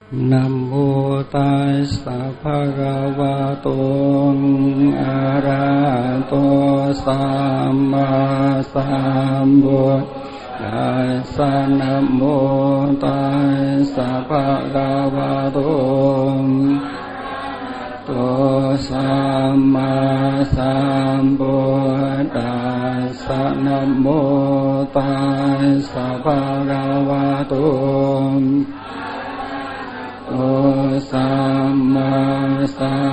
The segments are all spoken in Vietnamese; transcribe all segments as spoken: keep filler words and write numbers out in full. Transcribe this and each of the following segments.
Nam mô Tassa Bhagavato Arahato Samma Sambuddhassa. Nam mô Tassa Bhagavato Arahato Samma Sambuddhassa. Nam mô Tassa Bhagavato O Samma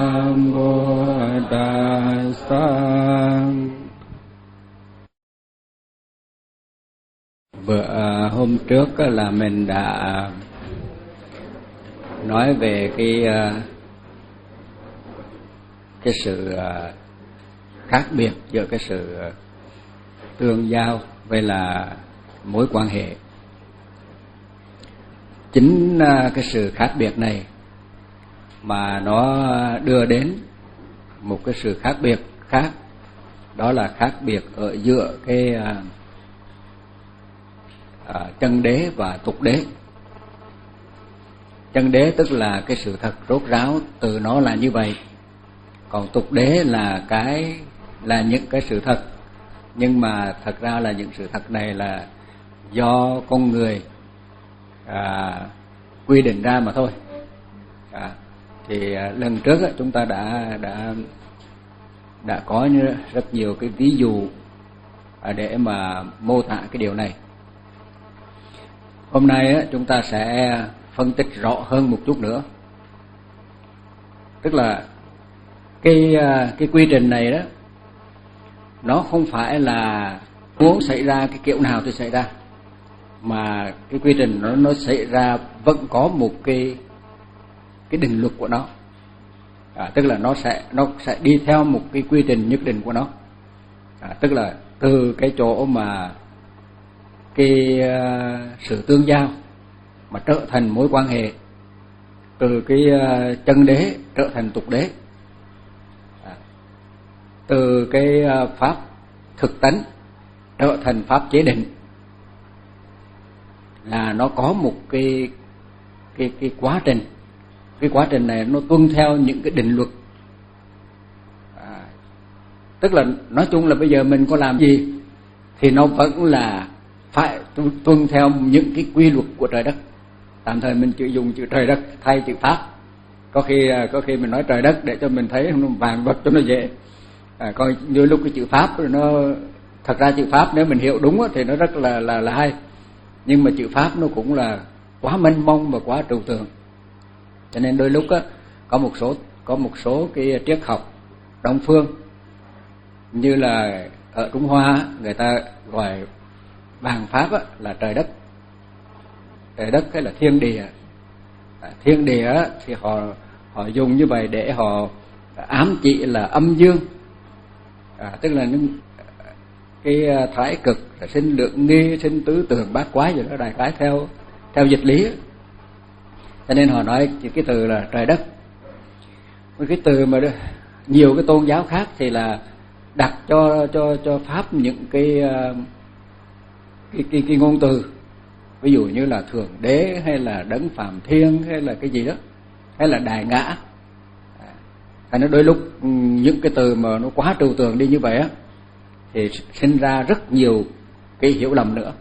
Sambuddhassa. Vừa hôm trước là mình đã nói về cái cái sự khác biệt giữa cái sự tương giao với là mối quan hệ. Chính cái sự khác biệt này mà nó đưa đến một cái sự khác biệt khác, đó là khác biệt ở giữa cái à, chân đế và tục đế. Chân đế tức là cái sự thật rốt ráo từ nó là như vậy, còn tục đế là cái là những cái sự thật, nhưng mà thật ra là những sự thật này là do con người À, quy định ra mà thôi. À, thì à, lần trước á, chúng ta đã đã đã có rất nhiều cái ví dụ à, để mà mô tả cái điều này. Hôm nay á, chúng ta sẽ phân tích rõ hơn một chút nữa. Tức là cái cái quy trình này đó, nó không phải là muốn xảy ra cái kiểu nào thì xảy ra, mà cái quy trình nó nó xảy ra vẫn có một cái cái định luật của nó. À, tức là nó sẽ nó sẽ đi theo một cái quy trình nhất định của nó. À, tức là từ cái chỗ mà cái uh, sự tương giao mà trở thành mối quan hệ, từ cái uh, chân đế trở thành tục đế, à, từ cái uh, pháp thực tánh trở thành pháp chế định, là nó có một cái cái cái quá trình. Cái quá trình này nó tuân theo những cái định luật. À, tức là nói chung là bây giờ mình có làm gì thì nó vẫn là phải tuân theo những cái quy luật của trời đất. Tạm thời mình chỉ dùng chữ trời đất thay chữ pháp. Có khi có khi mình nói trời đất để cho mình thấy nó vàng vật cho nó dễ. À, coi như lúc cái chữ pháp nó thật ra chữ pháp nếu mình hiểu đúng thì nó rất là là là hay. Nhưng mà chữ pháp nó cũng là quá mênh mông và quá trừu tượng, cho nên đôi lúc á, có một số có một số cái triết học đông phương như là ở Trung Hoa người ta gọi vạn pháp á, là trời đất, trời đất hay là thiên địa. À, thiên địa á, thì họ họ dùng như vậy để họ ám chỉ là âm dương. À, tức là những cái thái cực là sinh lượng nghi, sinh tứ tường bát quái gì đó, đại khái theo theo dịch lý. Cho nên họ nói chỉ cái từ là trời đất. Cái từ mà nhiều cái tôn giáo khác thì là đặt cho cho cho pháp những cái cái cái, cái ngôn từ, ví dụ như là thượng đế hay là đấng phạm thiên hay là cái gì đó, hay là đại ngã. Thành ra đôi lúc những cái từ mà nó quá trừu tượng đi như vậy á, thì sinh ra rất nhiều cái hiểu lầm nữa.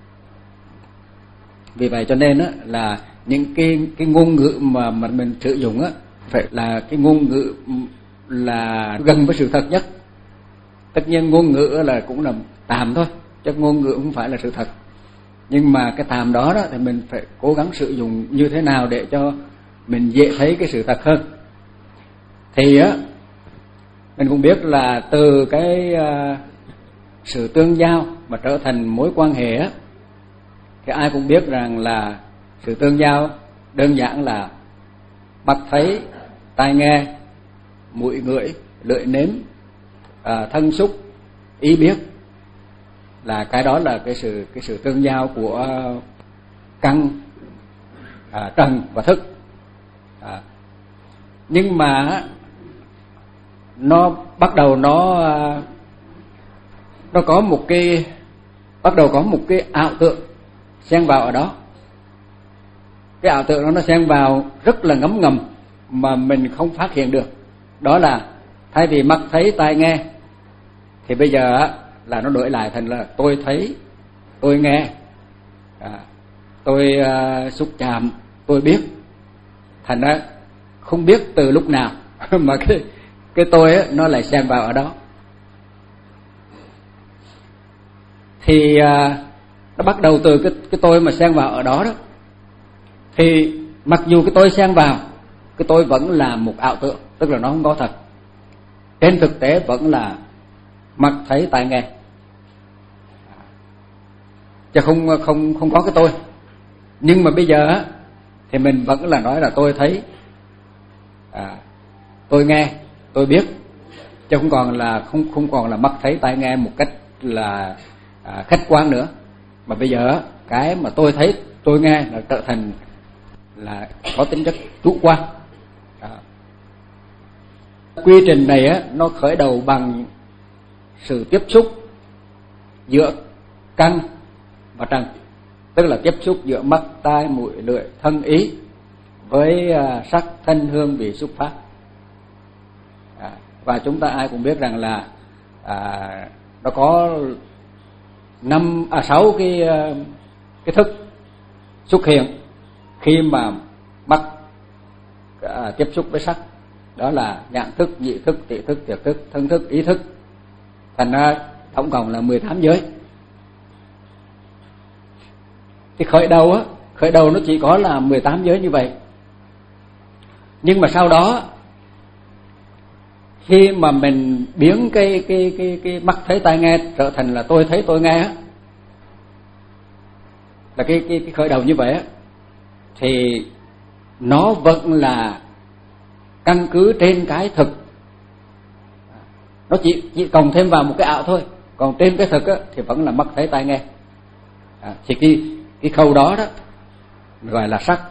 Vì vậy cho nên á, là những cái cái ngôn ngữ mà mà mình sử dụng á, phải là cái ngôn ngữ là gần với sự thật nhất. Tất nhiên ngôn ngữ là cũng là tạm thôi, chứ ngôn ngữ không phải là sự thật. Nhưng mà cái tạm đó đó thì mình phải cố gắng sử dụng như thế nào để cho mình dễ thấy cái sự thật hơn. Thì á, mình cũng biết là từ cái uh, sự tương giao mà trở thành mối quan hệ á, thì ai cũng biết rằng là sự tương giao đơn giản là mắt thấy, tai nghe, mũi ngửi, lưỡi nếm, à, thân xúc, ý biết, là cái đó là cái sự cái sự tương giao của căn, à, trần và thức. À, nhưng mà nó bắt đầu nó nó có một cái bắt đầu có một cái ảo tưởng xen vào ở đó. cái ảo tưởng đó nó xen vào rất là ngấm ngầm mà mình không phát hiện được. Đó là thay vì mắt thấy tai nghe thì bây giờ là nó đổi lại thành là tôi thấy, tôi nghe, à, tôi uh, xúc chạm, tôi biết. Thành ra không biết từ lúc nào mà cái cái tôi á nó lại xen vào ở đó. Thì uh, nó bắt đầu từ cái cái tôi mà xen vào ở đó đó. Thì mặc dù cái tôi xen vào, cái tôi vẫn là một ảo tưởng, tức là nó không có thật. Trên thực tế vẫn là mắt thấy tai nghe, chứ không không không có cái tôi. Nhưng mà bây giờ á thì mình vẫn là nói là tôi thấy, à, tôi nghe, tôi biết, chứ không còn là không không còn là mắt thấy tai nghe một cách là à, khách quan nữa. Mà bây giờ cái mà tôi thấy, tôi nghe là trở thành là có tính chất chủ quan. À. Quy trình này á nó khởi đầu bằng sự tiếp xúc giữa căn và trần, tức là tiếp xúc giữa mắt, tai, mũi, lưỡi, thân, ý với uh, sắc, thanh, hương, vị, xúc, pháp. À, và chúng ta ai cũng biết rằng là à, nó có năm à sáu cái uh, cái thức xuất hiện khi mà mắt à, tiếp xúc với sắc. Đó là nhãn thức, nhị thức, tỷ thức, thiệt thức, thân thức, ý thức. Thành ra tổng cộng là mười tám giới. Thì khởi đầu á, khởi đầu nó chỉ có là mười tám giới như vậy. Nhưng mà sau đó khi mà mình biến cái cái cái cái mắt thấy tai nghe trở thành là tôi thấy tôi nghe á, là cái cái cái khởi đầu như vậy á, thì nó vẫn là căn cứ trên cái thực. Nó chỉ chỉ cộng thêm vào một cái ảo thôi. Còn trên cái thực á thì vẫn là mắt thấy tai nghe. À, thì cái cái khâu đó đó gọi là sắc.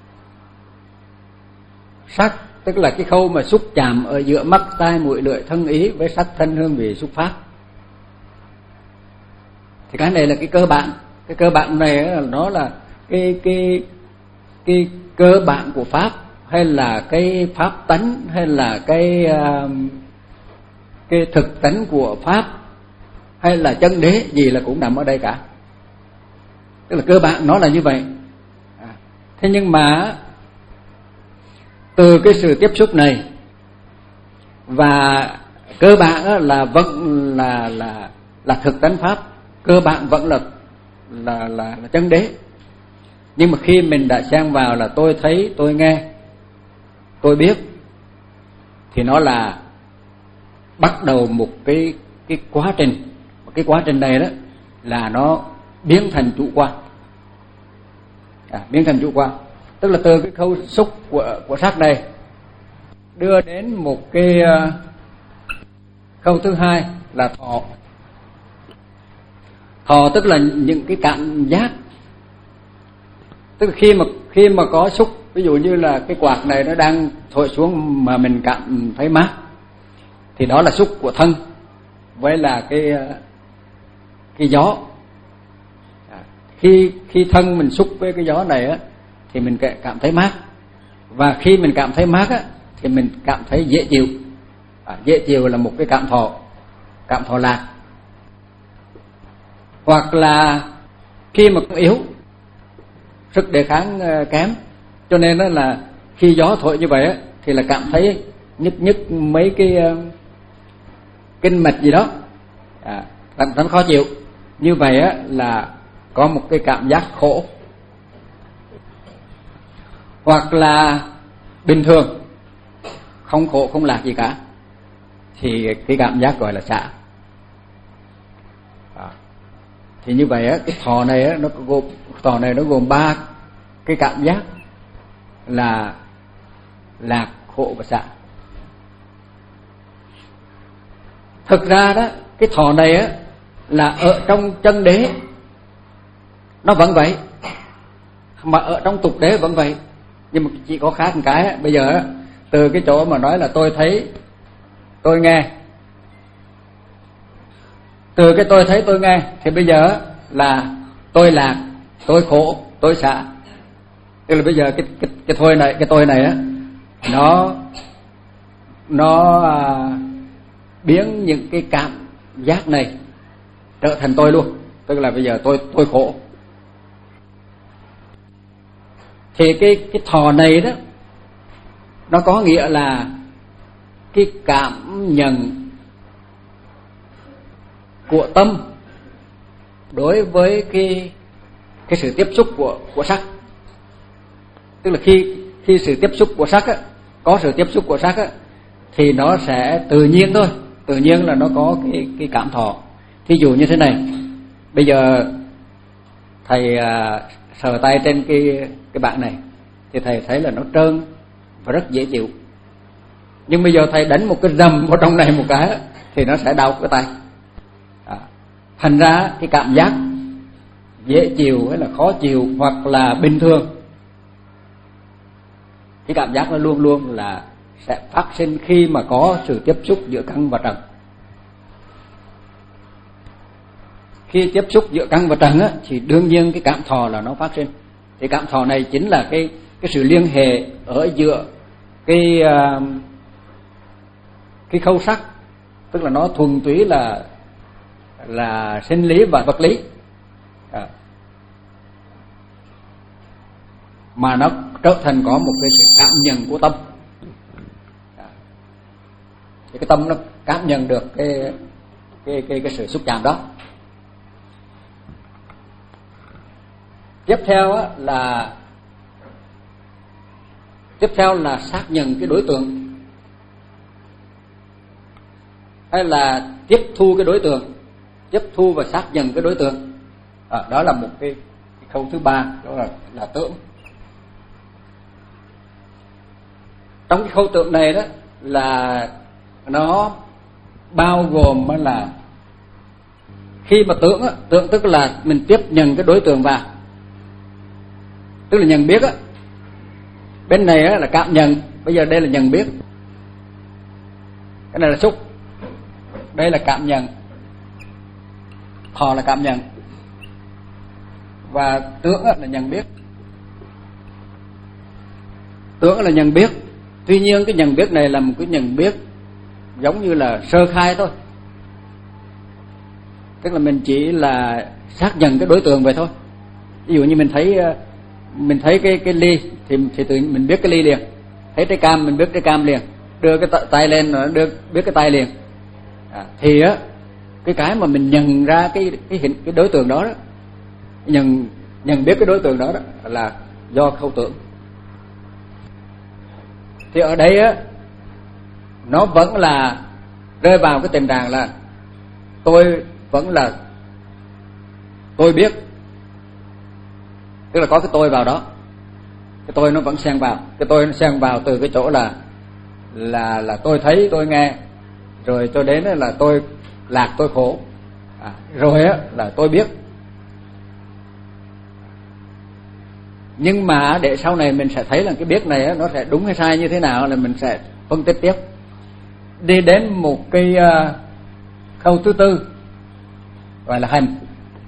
Sắc tức là cái khâu mà xúc chạm ở giữa mắt, tai, mũi, lưỡi, thân, ý với sắc, thanh, hương, vị, xúc, pháp. Thì cái này là cái cơ bản. Cái cơ bản này nó là cái cái cái cơ bản của pháp, hay là cái pháp tánh, hay là cái uh, cái thực tánh của pháp, hay là chân đế gì là cũng nằm ở đây cả. Tức là cơ bản nó là như vậy. À, thế nhưng mà từ cái sự tiếp xúc này và cơ bản là vẫn là là là thực tánh pháp, cơ bản vẫn là là là, là chân đế. Nhưng mà khi mình đã xen vào là tôi thấy, tôi nghe, tôi biết, thì nó là bắt đầu một cái cái quá trình. Cái quá trình này đó là nó biến thành chủ quan. À, biến thành chủ quan, tức là từ cái khâu xúc của của sắc này đưa đến một cái uh, khâu thứ hai là thọ. Thọ tức là những cái cảm giác. Tức là khi mà khi mà có xúc, ví dụ như là cái quạt này nó đang thổi xuống mà mình cảm thấy mát, thì đó là xúc của thân với là cái cái gió. À, khi khi thân mình xúc với cái gió này á thì mình cảm thấy mát, và khi mình cảm thấy mát á thì mình cảm thấy dễ chịu. À, dễ chịu là một cái cảm thọ, cảm thọ lạc. Hoặc là khi mà yếu, sức đề kháng kém, cho nên đó là khi gió thổi như vậy á thì là cảm thấy nhức nhức mấy cái kinh mạch gì đó, à, cảm thấy khó chịu. Như vậy á là có một cái cảm giác khổ. Hoặc là bình thường, không khổ không lạc gì cả, thì cái cảm giác gọi là xả. À, thì như vậy á, cái thọ này á, nó gồm thọ này nó gồm ba cái cảm giác là lạc, khổ và xả. Thực ra đó, cái thọ này á là ở trong chân đế nó vẫn vậy, mà ở trong tục đế vẫn vậy. Nhưng mà chỉ có khác một cái á, bây giờ á, từ cái chỗ mà nói là tôi thấy, tôi nghe, từ cái tôi thấy tôi nghe thì bây giờ là tôi lạc, tôi khổ, tôi xả. Tức là bây giờ cái cái cái tôi này cái tôi này á, nó nó à, biến những cái cảm giác này trở thành tôi luôn. Tức là bây giờ tôi tôi khổ. Thì cái cái thọ này đó, nó có nghĩa là cái cảm nhận của tâm đối với cái cái sự tiếp xúc của của sắc. Tức là khi khi sự tiếp xúc của sắc á, có sự tiếp xúc của sắc á, thì nó sẽ tự nhiên thôi, tự nhiên là nó có cái cái cảm thọ. Thí dụ như thế này, bây giờ thầy à, sờ tay trên cái cái bảng này thì thầy thấy là nó trơn và rất dễ chịu. Nhưng bây giờ thầy đánh một cái rầm vào trong này một cái thì nó sẽ đau cái tay. À, thành ra cái cảm giác dễ chịu hay là khó chịu hoặc là bình thường, cái cảm giác nó luôn luôn là sẽ phát sinh khi mà có sự tiếp xúc giữa căn và trần. Khi tiếp xúc giữa căn và trần á, thì đương nhiên cái cảm thọ là nó phát sinh. Thì cảm thọ này chính là cái cái sự liên hệ ở giữa cái uh, cái khâu sắc, tức là nó thuần túy là là sinh lý và vật lý, à, mà nó trở thành có một cái sự cảm nhận của tâm. À, thì cái tâm nó cảm nhận được cái cái cái cái sự xúc chạm đó. Tiếp theo á, là tiếp theo là xác nhận cái đối tượng, hay là tiếp thu cái đối tượng, tiếp thu và xác nhận cái đối tượng. À, đó là một cái, cái khâu thứ ba, đó là là tưởng. Trong cái khâu tưởng này đó là nó bao gồm là khi mà tưởng á, tưởng tức là mình tiếp nhận cái đối tượng vào, tức là nhận biết á. Bên này á là cảm nhận, bây giờ đây là nhận biết. Cái này là xúc, đây là cảm nhận. Thọ là cảm nhận, và tưởng á là nhận biết. Tưởng là nhận biết. Tuy nhiên cái nhận biết này là một cái nhận biết giống như là sơ khai thôi. Tức là mình chỉ là xác nhận cái đối tượng vậy thôi. Ví dụ như mình thấy mình thấy cái cái ly thì thì tự mình biết cái ly liền. Thấy trái cam mình biết trái cam liền. Đưa cái tay lên rồi đưa biết cái tay liền. À, thì á cái cái mà mình nhận ra cái cái hình cái đối tượng đó đó, nhận nhận biết cái đối tượng đó đó là do khâu tưởng. Thì ở đây á nó vẫn là rơi vào cái tình trạng là tôi vẫn là tôi biết, tức là có cái tôi vào đó. Cái tôi nó vẫn xen vào, cái tôi nó xen vào từ cái chỗ là là là tôi thấy, tôi nghe, rồi tôi đến là tôi lạc, tôi khổ, à, rồi á là tôi biết. Nhưng mà để sau này mình sẽ thấy là cái biết này á, nó sẽ đúng hay sai như thế nào là mình sẽ phân tích tiếp. Đi đến một cái uh, khâu thứ tư gọi là hành.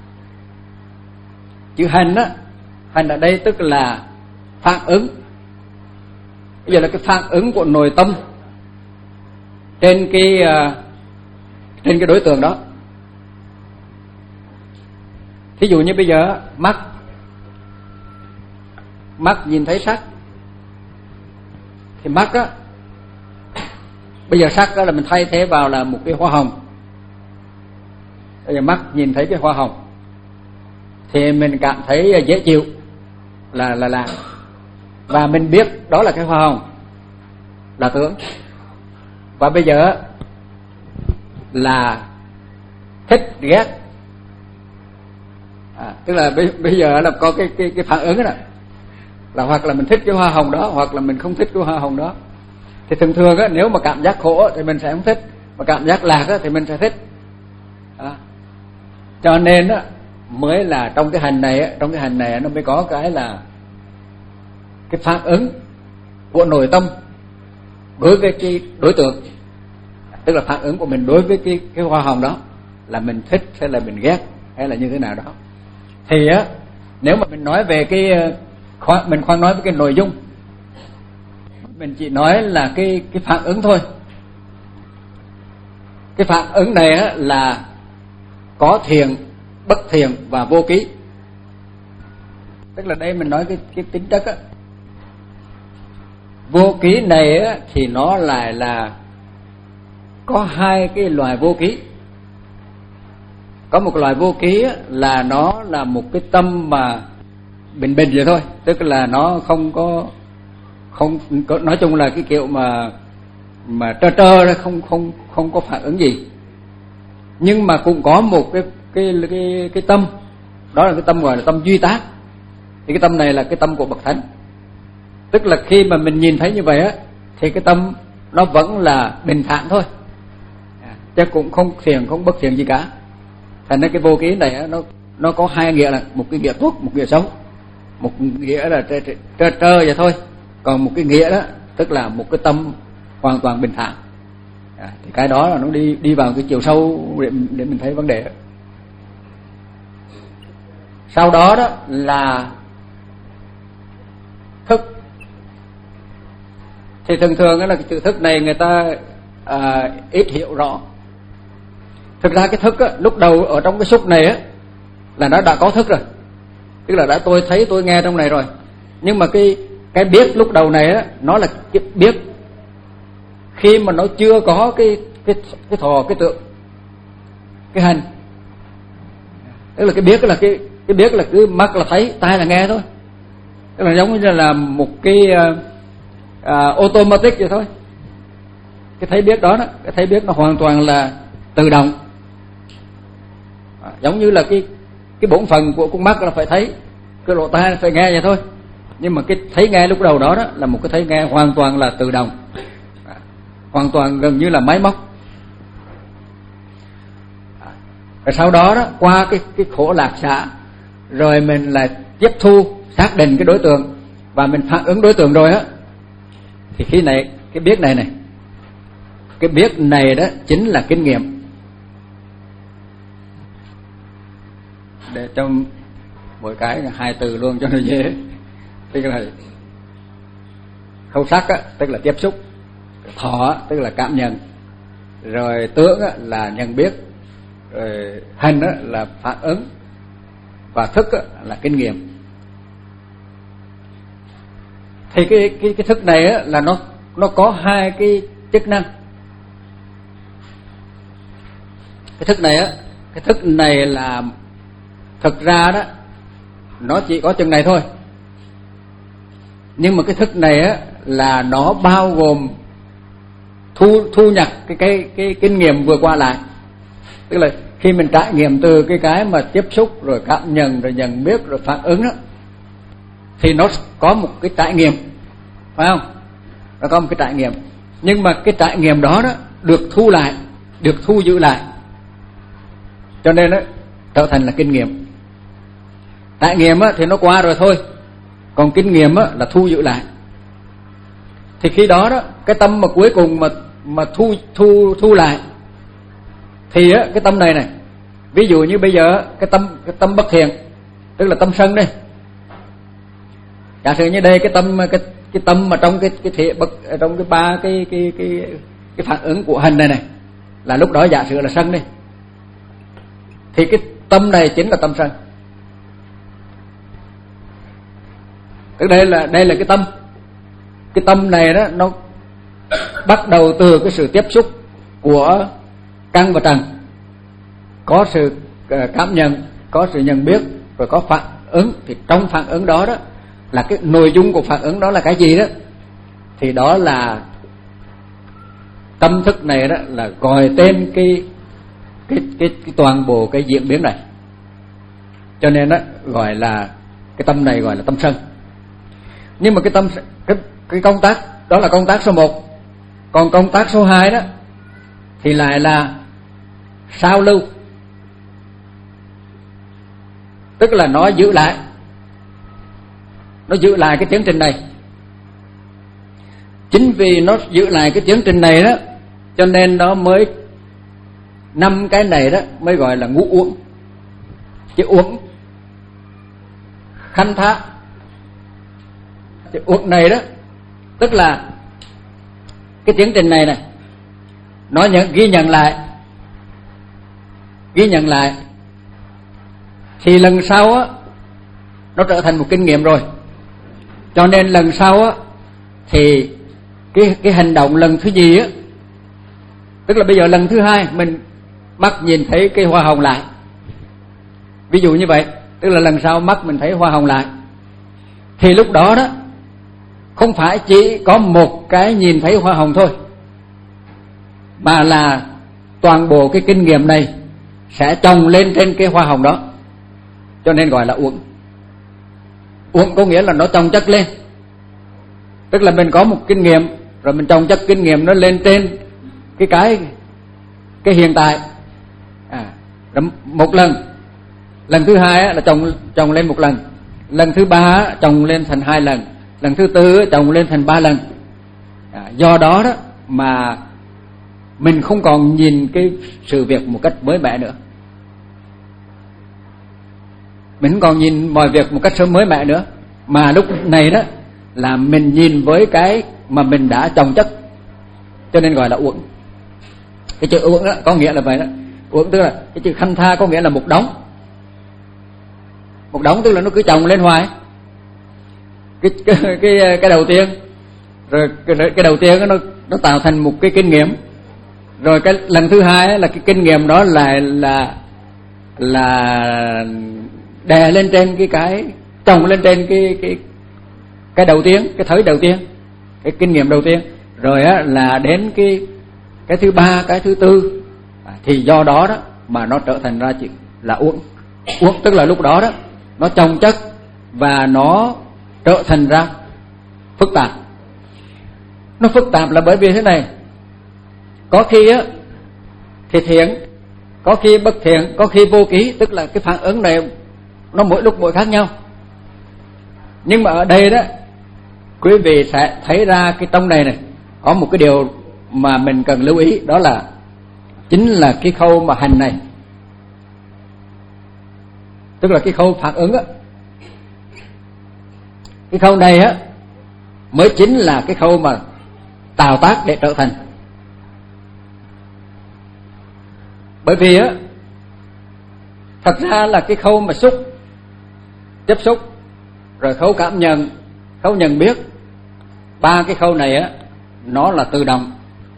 Chữ hành á, hành ở đây tức là phản ứng. Bây giờ là cái phản ứng của nội tâm trên cái uh, trên cái đối tượng đó. Thí dụ như bây giờ mắt mắt nhìn thấy sắc, thì mắt á, bây giờ sắc đó là mình thay thế vào là một cái hoa hồng. Bây giờ mắt nhìn thấy cái hoa hồng thì mình cảm thấy dễ chịu là là là và mình biết đó là cái hoa hồng là tưởng. Và bây giờ là thích ghét, à, tức là bây, bây giờ là có cái cái cái phản ứng đó, là hoặc là mình thích cái hoa hồng đó hoặc là mình không thích cái hoa hồng đó. Thì thường thường á, nếu mà cảm giác khổ thì mình sẽ không thích, mà cảm giác lạc á, thì mình sẽ thích. À, cho nên á, mới là trong cái hành này á, trong cái hành này nó mới có cái là cái phản ứng của nội tâm đối với cái đối tượng, tức là phản ứng của mình đối với cái cái hoa hồng đó là mình thích hay là mình ghét hay là như thế nào đó. Thì á, nếu mà mình nói về cái khoan, mình khoan nói với cái nội dung, mình chỉ nói là cái cái phản ứng thôi. Cái phản ứng này á, là có thiện, bất thiện và vô ký. Tức là đây mình nói cái cái tính chất á. Vô ký này á, thì nó lại là có hai cái loài vô ký. Có một loài vô ký á, là nó là một cái tâm mà bình bình vậy thôi, tức là nó không có không có, nói chung là cái kiểu mà mà trơ trơ đó, không không không có phản ứng gì. Nhưng mà cũng có một cái cái cái cái tâm, đó là cái tâm gọi là tâm duy tác. Thì cái tâm này là cái tâm của bậc thánh. Tức là khi mà mình nhìn thấy như vậy á, thì cái tâm nó vẫn là bình thản thôi, chứ cũng không thiện không bất thiện gì cả. Thành ra cái vô ký này á, nó nó có hai nghĩa, là một cái nghĩa tốt, một nghĩa xấu. Một nghĩa là trơ trơ, trơ vậy thôi, còn một cái nghĩa đó tức là một cái tâm hoàn toàn bình thản. À, thì cái đó là nó đi đi vào cái chiều sâu để, để mình thấy vấn đề. Sau đó đó là thức. Thì thường thường là cái chữ thức này người ta à, ít hiểu rõ. Thực ra cái thức á, lúc đầu ở trong cái xúc này á, là nó đã có thức rồi, tức là đã tôi thấy tôi nghe trong này rồi. Nhưng mà cái cái biết lúc đầu này á, nó là cái biết khi mà nó chưa có cái cái cái thọ, cái tượng, cái hành. Tức là cái biết là cái cái biết là cứ mắt là thấy, tai là nghe thôi. Tức là giống như là một cái uh, uh, automatic vậy thôi. Cái thấy biết đó, đó, cái thấy biết nó hoàn toàn là tự động. À, giống như là cái cái bổn phận của con mắt là phải thấy, cái lỗ tai là phải nghe vậy thôi. Nhưng mà cái thấy nghe lúc đầu đó, đó là một cái thấy nghe hoàn toàn là tự động, à, hoàn toàn gần như là máy móc. À, rồi sau đó đó qua cái cái khổ lạc xả, rồi mình lại tiếp thu xác định cái đối tượng và mình phản ứng đối tượng rồi á, thì khi này cái biết này này, cái biết này đó chính là kinh nghiệm. Để cho mỗi cái hai từ luôn cho nó dễ. Tức là khâu sắc á, tức là tiếp xúc, thọ á, tức là cảm nhận, rồi tướng á, là nhận biết, rồi hành á, là phản ứng, và thức á, là kinh nghiệm. Thì cái cái cái thức này á, là nó nó có hai cái chức năng. Cái thức này á, cái thức này là thực ra đó nó chỉ có chừng này thôi. Nhưng mà cái thức này á là nó bao gồm thu thu nhập cái cái cái kinh nghiệm vừa qua lại. Tức là khi mình trải nghiệm từ cái cái mà tiếp xúc, rồi cảm nhận, rồi nhận biết, rồi phản ứng đó, thì nó có một cái trải nghiệm, phải không? Nó có một cái trải nghiệm. Nhưng mà cái trải nghiệm đó đó được thu lại, được thu giữ lại, cho nên nó trở thành là kinh nghiệm. Trải nghiệm á, thì nó qua rồi thôi, còn kinh nghiệm á, là thu giữ lại. Thì khi đó đó cái tâm mà cuối cùng mà mà thu thu thu lại, thì á, cái tâm này này, ví dụ như bây giờ cái tâm cái tâm bất thiện, tức là tâm sân đây. Giả sử như đây cái tâm cái cái tâm mà trong cái cái thể bất trong cái ba cái cái cái cái phản ứng của hành này này, là lúc đó giả sử là sân đây. Thì cái tâm này chính là tâm sân. Tức đây là đây là cái tâm. Cái tâm này đó nó bắt đầu từ cái sự tiếp xúc của căn và trần, có sự cảm nhận, có sự nhận biết, rồi có phản ứng. Thì trong phản ứng đó đó là cái nội dung của phản ứng đó là cái gì đó, thì đó là tâm thức này đó là gọi tên cái cái cái, cái toàn bộ cái diễn biến này. Cho nên đó gọi là cái tâm này gọi là tâm sân. Nhưng mà cái tâm cái, cái công tác đó là công tác số một. Còn công tác số hai đó thì lại là sao lưu. Tức là nó giữ lại, nó giữ lại cái tiến trình này. Chính vì nó giữ lại cái tiến trình này đó, cho nên nó mới năm cái này đó mới gọi là ngũ uẩn. Chữ uẩn khanh thác Chữ uất này đó tức là cái tiến trình này này nó nhận, ghi nhận lại ghi nhận lại thì lần sau á nó trở thành một kinh nghiệm rồi. Cho nên lần sau á thì cái cái hành động lần thứ gì á, tức là bây giờ lần thứ hai mình mắt nhìn thấy cái hoa hồng lại, ví dụ như vậy, tức là lần sau mắt mình thấy hoa hồng lại, thì lúc đó đó không phải chỉ có một cái nhìn thấy hoa hồng thôi, mà là toàn bộ cái kinh nghiệm này sẽ chồng lên trên cái hoa hồng đó, cho nên gọi là uẩn. Uẩn có nghĩa là nó chồng chất lên, tức là mình có một kinh nghiệm rồi mình chồng chất kinh nghiệm nó lên trên cái cái cái hiện tại. À, một lần, lần thứ hai là chồng chồng lên một lần, lần thứ ba chồng lên thành hai lần, lần thứ tư chồng lên thành ba lần. À, do đó đó mà mình không còn nhìn cái sự việc một cách mới mẻ nữa, mình không còn nhìn mọi việc một cách sớm mới mẻ nữa, mà lúc này đó là mình nhìn với cái mà mình đã chồng chất, cho nên gọi là uẩn. Cái chữ uẩn đó có nghĩa là vậy đó. Uẩn tức là cái chữ khanh tha có nghĩa là một đống, một đống tức là nó cứ chồng lên hoài. Cái cái cái, cái đầu tiên, rồi cái, cái đầu tiên nó nó tạo thành một cái kinh nghiệm, rồi cái lần thứ hai là cái kinh nghiệm đó lại là là đè lên trên cái cái chồng lên trên cái cái cái đầu tiên, cái thới đầu tiên, cái kinh nghiệm đầu tiên, rồi á là đến cái cái thứ ba, cái thứ tư, à, thì do đó đó mà nó trở thành ra chuyện là uẩn. Uẩn tức là lúc đó đó nó chồng chất và nó trở thành ra phức tạp. Nó phức tạp là bởi vì thế này, có khi á thì thiện, có khi bất thiện, có khi vô ký, tức là cái phản ứng này nó mỗi lúc mỗi khác nhau. Nhưng mà ở đây đó quý vị sẽ thấy ra cái trong này này có một cái điều mà mình cần lưu ý, đó là chính là cái khâu mà hành này, tức là cái khâu phản ứng á. Cái khâu này á mới chính là cái khâu mà tạo tác để trở thành. Bởi vì á thật ra là cái khâu mà xúc, tiếp xúc, rồi khâu cảm nhận, khâu nhận biết, ba cái khâu này á nó là tự động,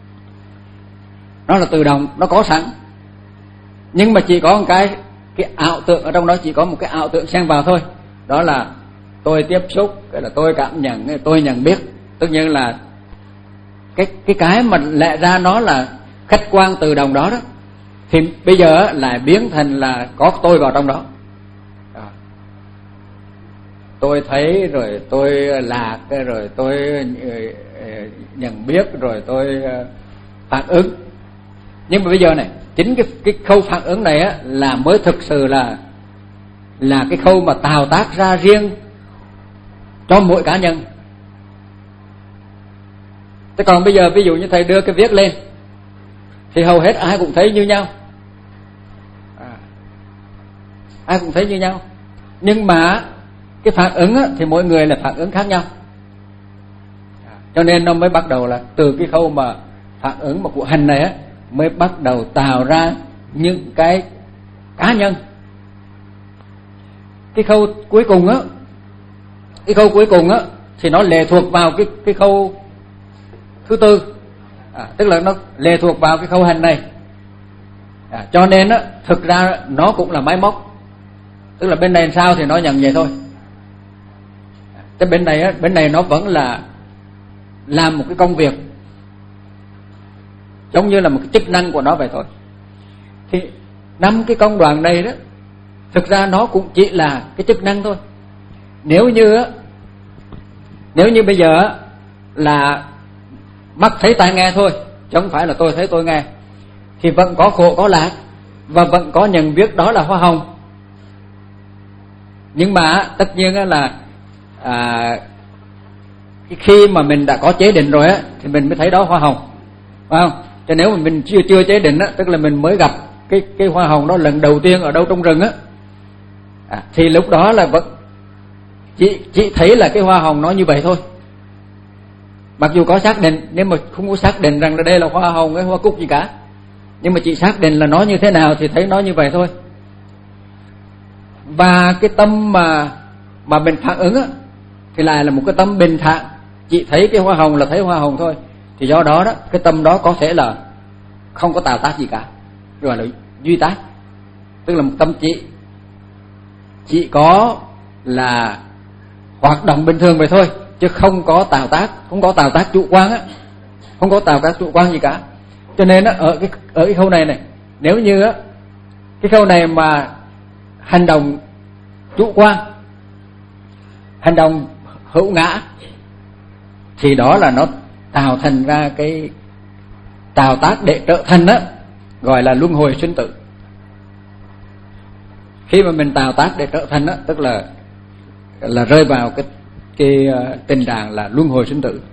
nó là tự động, nó có sẵn, nhưng mà chỉ có một cái cái ảo tượng ở trong đó, chỉ có một cái ảo tượng xen vào thôi, đó là tôi tiếp xúc, cái là tôi cảm nhận, cái là tôi nhận biết. Tất nhiên là cái cái cái mà lẽ ra nó là khách quan tự động đó đó, thì bây giờ lại biến thành là có tôi vào trong đó. À, tôi thấy rồi tôi lạc, rồi tôi nhận biết, rồi tôi phản ứng. Nhưng mà bây giờ này, chính cái cái khâu phản ứng này á là mới thực sự là là cái khâu mà tạo tác ra riêng cho mỗi cá nhân. Thế còn bây giờ ví dụ như thầy đưa cái viết lên thì hầu hết ai cũng thấy như nhau, à, ai cũng thấy như nhau, nhưng mà cái phản ứng á, thì mỗi người là phản ứng khác nhau. À, cho nên nó mới bắt đầu là từ cái khâu mà phản ứng mà của hành này á mới bắt đầu tạo ra những cái cá nhân. Cái khâu cuối cùng á, cái khâu cuối cùng á thì nó lệ thuộc vào cái cái khâu thứ tư, à, tức là nó lệ thuộc vào cái khâu hành này. À, cho nên á thực ra nó cũng là máy móc, tức là bên này làm sao thì nó nhận vậy thôi. À, cái bên này á, bên này nó vẫn là làm một cái công việc, giống như là một cái chức năng của nó vậy thôi. Thì năm cái công đoạn này đó thực ra nó cũng chỉ là cái chức năng thôi. Nếu như á, nếu như bây giờ á là mắt thấy tai nghe thôi, chứ không phải là tôi thấy tôi nghe, thì vẫn có khổ có lạc và vẫn có nhận biết đó là hoa hồng. Nhưng mà tất nhiên là à, khi mà mình đã có chế định rồi á thì mình mới thấy đó hoa hồng, phải không? Chứ nếu mà mình chưa chưa chế định á, tức là mình mới gặp cái cái hoa hồng đó lần đầu tiên ở đâu trong rừng á, à, thì lúc đó là vẫn chị chị thấy là cái hoa hồng nó như vậy thôi, mặc dù có xác định, nhưng mà không có xác định rằng là đây là hoa hồng cái hoa cúc gì cả, nhưng mà chị xác định là nó như thế nào thì thấy nó như vậy thôi. Và cái tâm mà mà mình phản ứng á thì lại là một cái tâm bình thản, chị thấy cái hoa hồng là thấy hoa hồng thôi, thì do đó đó cái tâm đó có thể là không có tạo tác gì cả, rồi là duy tác, tức là một tâm chị chỉ có là hoạt động bình thường vậy thôi, chứ không có tạo tác, không có tạo tác chủ quan á, không có tạo tác chủ quan gì cả. Cho nên á, ở cái ở cái khâu này này, nếu như á cái khâu này mà hành động chủ quan, hành động hữu ngã, thì đó là nó tạo thành ra cái tạo tác để trở thành á, gọi là luân hồi sinh tử. Khi mà mình tạo tác để trở thành á, tức là là rơi vào cái cái tình trạng là luân hồi sinh tử.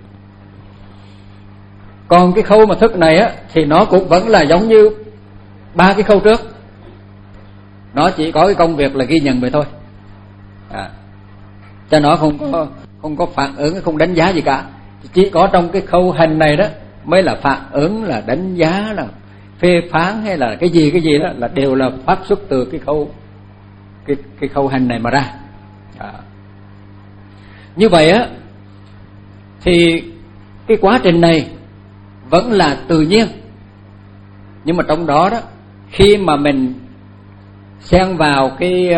Còn cái khâu mà thức này á thì nó cũng vẫn là giống như ba cái khâu trước, nó chỉ có cái công việc là ghi nhận vậy thôi, à, cho nó không có không có phản ứng, không đánh giá gì cả. Chỉ có trong cái khâu hành này đó mới là phản ứng, là đánh giá, là phê phán hay là cái gì cái gì đó là đều là phát xuất từ cái khâu cái cái khâu hành này mà ra. À. Như vậy á thì cái quá trình này vẫn là tự nhiên, nhưng mà trong đó đó khi mà mình xen vào cái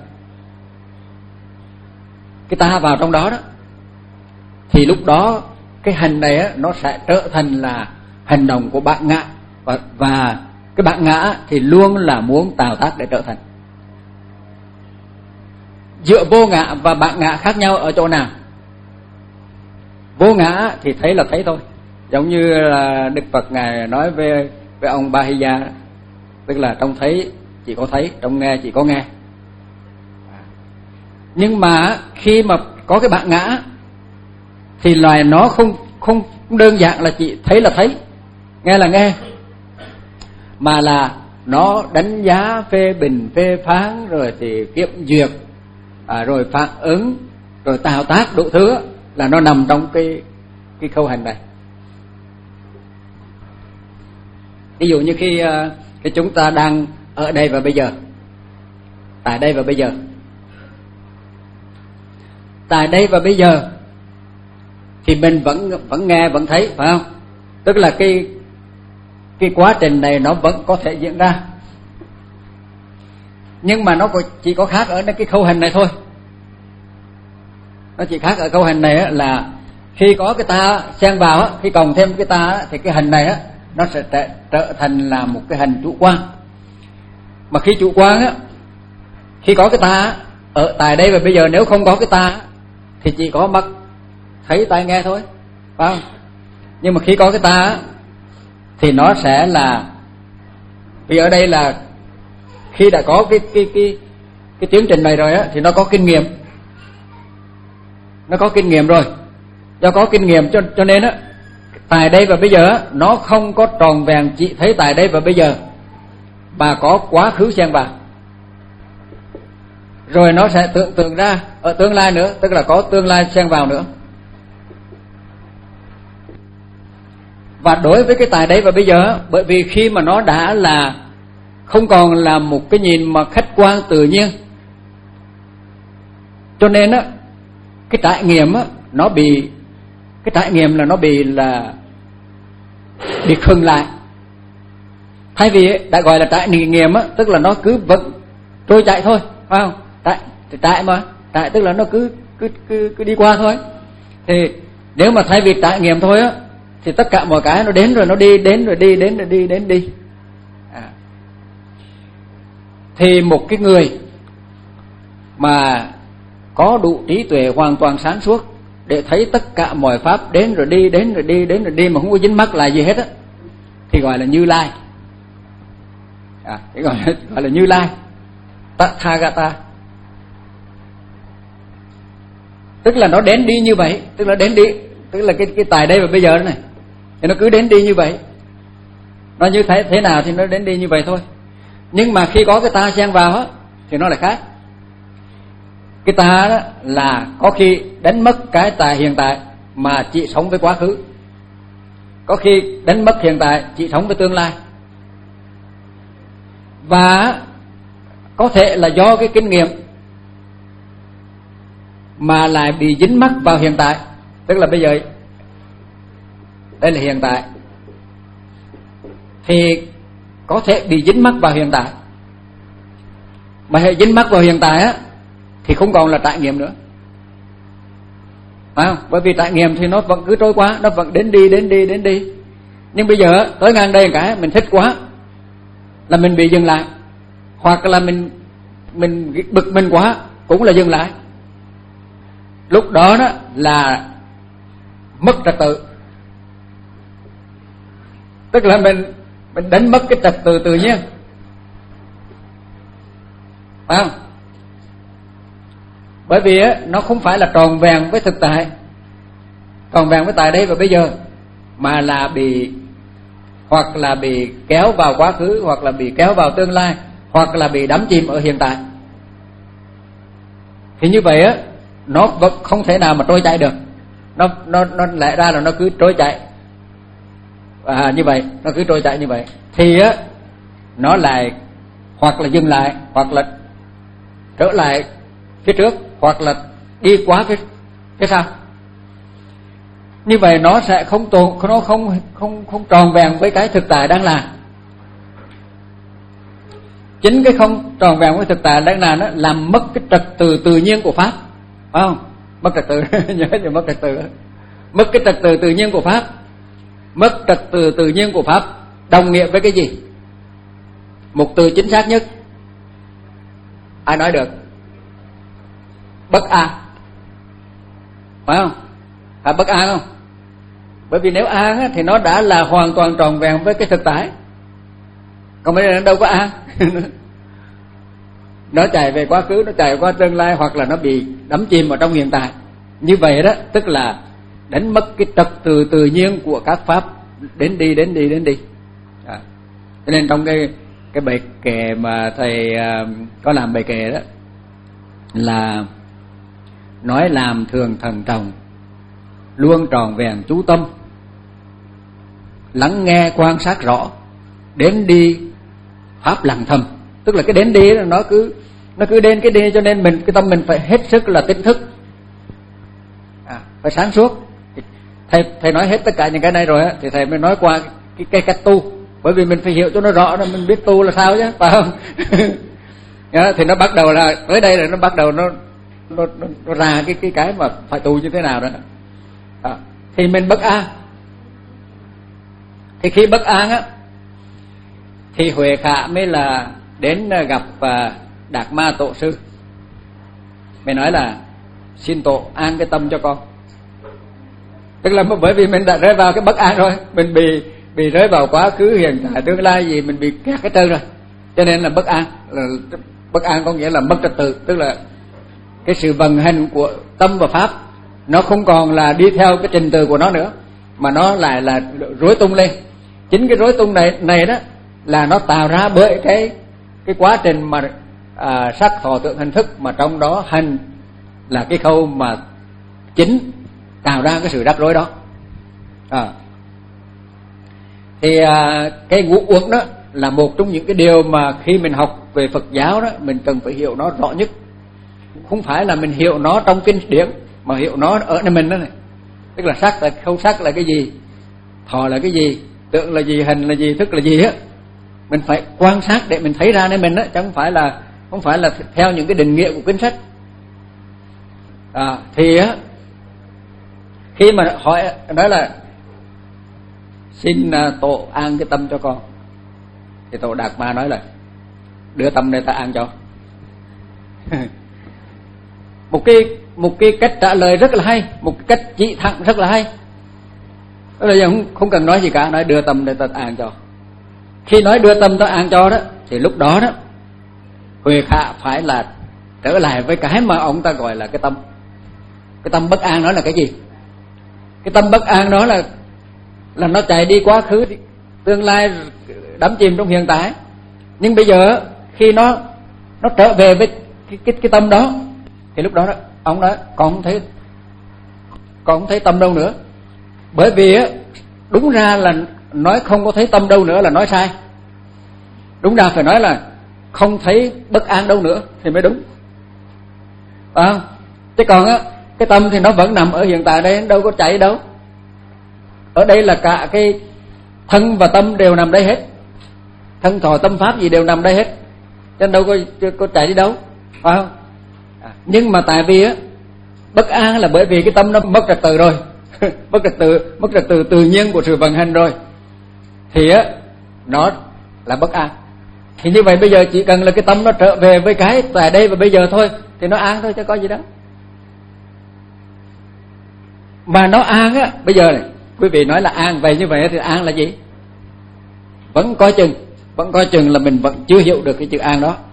cái ta vào trong đó đó, thì lúc đó cái hành này á nó sẽ trở thành là hành động của bản ngã, và và cái bản ngã thì luôn là muốn tạo tác để trở thành. Giữa vô ngã và bản ngã khác nhau ở chỗ nào? Vô ngã thì thấy là thấy thôi, giống như là Đức Phật ngài nói về với ông Bahiya, tức là trong thấy chỉ có thấy, trong nghe chỉ có nghe. Nhưng mà khi mà có cái bản ngã thì loài nó không không đơn giản là chỉ thấy là thấy, nghe là nghe, mà là nó đánh giá, phê bình, phê phán, rồi thì kiểm duyệt, à, rồi phản ứng, rồi tạo tác đủ thứ, là nó nằm trong cái cái khâu hành này. Ví dụ như khi cái chúng ta đang ở đây và bây giờ, tại đây và bây giờ, tại đây và bây giờ thì mình vẫn vẫn nghe, vẫn thấy, phải không? Tức là cái cái quá trình này nó vẫn có thể diễn ra, nhưng mà nó chỉ có khác ở cái khâu hành này thôi. Nó chỉ khác ở khâu hành này là khi có cái ta xen vào, khi cộng thêm cái ta thì cái hành này nó sẽ trở, trở thành là một cái hành chủ quan. Mà khi chủ quan á, khi có cái ta ở tại đây và bây giờ, nếu không có cái ta thì chỉ có mắt thấy, tai nghe thôi, phải không? Nhưng mà khi có cái ta thì nó sẽ là, vì ở đây là khi đã có cái cái cái cái tiến trình này rồi á thì nó có kinh nghiệm, nó có kinh nghiệm rồi, do có kinh nghiệm cho cho nên á, tại đây và bây giờ á, nó không có tròn vẹn chỉ thấy tại đây và bây giờ, mà có quá khứ xen vào, rồi nó sẽ tưởng tượng ra ở tương lai nữa, tức là có tương lai xen vào nữa. Và đối với cái tại đây và bây giờ, bởi vì khi mà nó đã là không còn là một cái nhìn mà khách quan tự nhiên, cho nên á cái trải nghiệm á nó bị cái trải nghiệm là nó bị là bị khựng lại. Thay vì đã gọi là trải nghiệm á, tức là nó cứ vẫn trôi chạy thôi, phải không? Trải trải mà trải tức là nó cứ cứ cứ cứ đi qua thôi. Thì nếu mà thay vì trải nghiệm thôi á, thì tất cả mọi cái nó đến rồi nó đi, đến rồi đi, đến rồi đi, đến đi. À. Thì một cái người mà có đủ trí tuệ hoàn toàn sáng suốt để thấy tất cả mọi pháp đến rồi đi, đến rồi đi, đến rồi đi mà không có dính mắc lại gì hết á, thì gọi là Như Lai. À, cái gọi là, gọi là Như Lai, Tathagata. Tức là nó đến đi như vậy, tức là đến đi, tức là cái cái tại đây và bây giờ này, thì nó cứ đến đi như vậy. Nó như thế thế nào thì nó đến đi như vậy thôi. Nhưng mà khi có cái ta xen vào á thì nó lại khác. cái ta đó là có khi đánh mất cái tại hiện tại mà chỉ sống với quá khứ, có khi đánh mất hiện tại chỉ sống với tương lai, và có thể là do cái kinh nghiệm mà lại bị dính mắc vào hiện tại. Tức là bây giờ đây là hiện tại, thì có thể bị dính mắc vào hiện tại, mà hệ dính mắc vào hiện tại á thì không còn là trải nghiệm nữa, phải không? Bởi vì trải nghiệm thì nó vẫn cứ trôi qua, nó vẫn đến đi đến đi đến đi. Nhưng bây giờ tới ngang đây cái mình thích quá là mình bị dừng lại, hoặc là mình mình bực mình quá cũng là dừng lại. Lúc đó đó là mất trật tự, tức là mình mình đánh mất cái trật tự tự nhiên, phải không? Bởi vì á, nó không phải là tròn vẹn với thực tại, tròn vẹn với tại đây và bây giờ, mà là bị hoặc là bị kéo vào quá khứ, hoặc là bị kéo vào tương lai, hoặc là bị đắm chìm ở hiện tại. Thì như vậy á, nó vẫn không thể nào mà trôi chảy được. Nó nó nó lẽ ra là nó cứ trôi chảy à, như vậy, nó cứ trôi chảy như vậy. Thì á, nó lại hoặc là dừng lại, hoặc là trở lại phía trước, hoặc là đi qua phía phía sau. Như vậy nó sẽ không tồn, nó không không không tròn vẹn với cái thực tại đang là. Chính cái không tròn vẹn với thực tại đang là nó làm mất cái trật tự tự nhiên của pháp, phải không? Mất trật tự nhớ nhớ mất trật tự, mất cái trật tự tự nhiên của pháp. Mất trật tự tự nhiên của pháp đồng nghĩa với cái gì? Một từ chính xác nhất ai nói được? Bất an, phải không? Phải bất an không? Bởi vì nếu an á, thì nó đã là hoàn toàn tròn vẹn với cái thực tại. Còn bây giờ nó đâu có an. Nó chạy về quá khứ, nó chạy qua tương lai, hoặc là nó bị đắm chìm vào trong hiện tại. Như vậy đó, tức là đánh mất cái trật tự tự nhiên của các pháp đến đi đến đi đến đi. À. Cho nên trong cái cái bài kệ mà thầy uh, có làm bài kệ đó là nói làm thường thần trọng, luôn tròn vẹn chú tâm, lắng nghe quan sát rõ, đến đi pháp lặng thầm. Tức là cái đến đi đó, nó cứ nó cứ đến cái đi, cho nên mình cái tâm mình phải hết sức là tỉnh thức, à, phải sáng suốt. Thầy thầy nói hết tất cả những cái này rồi á, thì thầy mới nói qua cái cái cách tu, bởi vì mình phải hiểu cho nó rõ, rồi mình biết tu là sao chứ, phải không? Đó, thì nó bắt đầu là tới đây rồi nó bắt đầu nó nó, nó, nó ra cái cái cái mà phải tu như thế nào đó. À, thì mình bất an. Thì khi bất an á, thì Huệ Khả mới là đến gặp uh, Đạt Ma Tổ sư. Mới nói là xin tổ an cái tâm cho con. Tức là bởi vì mình đã rơi vào cái bất an rồi, mình bị bị rơi vào quá khứ hiện tại tương lai gì, mình bị kẹt cái trơn rồi, cho nên là bất an. Là bất an có nghĩa là mất trật tự, tức là cái sự vận hành của tâm và pháp nó không còn là đi theo cái trình tự của nó nữa, mà nó lại là rối tung lên. Chính cái rối tung này này đó là nó tạo ra bởi cái cái quá trình mà à, sắc thọ tưởng hành thức, mà trong đó hành là cái khâu mà chính tạo ra cái sự rắc rối đó. À. Thì à, cái ngũ uẩn đó là một trong những cái điều mà khi mình học về Phật giáo đó, mình cần phải hiểu nó rõ nhất. Không phải là mình hiểu nó trong kinh điển, mà hiểu nó ở nơi mình đó này. Tức là sắc là khâu sắc là cái gì, thọ là cái gì, tưởng là gì, hành là gì, thức là gì á. Mình phải quan sát để mình thấy ra nơi mình đó, chứ không phải là không phải là theo những cái định nghĩa của kinh sách. À, thì á, khi mà hỏi nói là xin tổ an cái tâm cho con, thì tổ Đạt Ma nói là đưa tâm để ta an cho. một cái một cái cách trả lời rất là hay, một cái cách chỉ thẳng rất là hay. Đó là không, không cần nói gì cả, nói đưa tâm để ta an cho. Khi nói đưa tâm ta an cho đó, thì lúc đó đó Huệ Khả phải là trở lại với cái mà ông ta gọi là cái tâm. Cái tâm bất an đó là cái gì? Cái tâm bất an đó là là nó chạy đi quá khứ, tương lai, đắm chìm trong hiện tại. Nhưng bây giờ khi nó nó trở về với cái cái, cái tâm đó, Thì lúc đó, đó ông nói con không thấy con không thấy tâm đâu nữa. Bởi vì á, đúng ra là nói không có thấy tâm đâu nữa là nói sai. Đúng ra phải nói là không thấy bất an đâu nữa thì mới đúng. Phải không? Chứ còn á, cái tâm thì nó vẫn nằm ở hiện tại đây, đâu có chạy đâu. Ở đây là cả cái thân và tâm đều nằm đây hết. Thân thọ tâm pháp gì đều nằm đây hết. Cho nên đâu có, có chạy đi đâu. Phải không? À, nhưng mà tại vì á, bất an là bởi vì cái tâm nó mất trật tự rồi. mất trật tự, mất trật tự tự nhiên của sự vận hành rồi. Thì á, nó là bất an. Thì như vậy bây giờ chỉ cần là cái tâm nó trở về với cái tại đây và bây giờ thôi thì nó an thôi, chứ có gì đâu. Mà nó an á, bây giờ này, quý vị nói là an, vậy như vậy thì an là gì? Vẫn coi chừng, vẫn coi chừng là mình vẫn chưa hiểu được cái chữ an đó.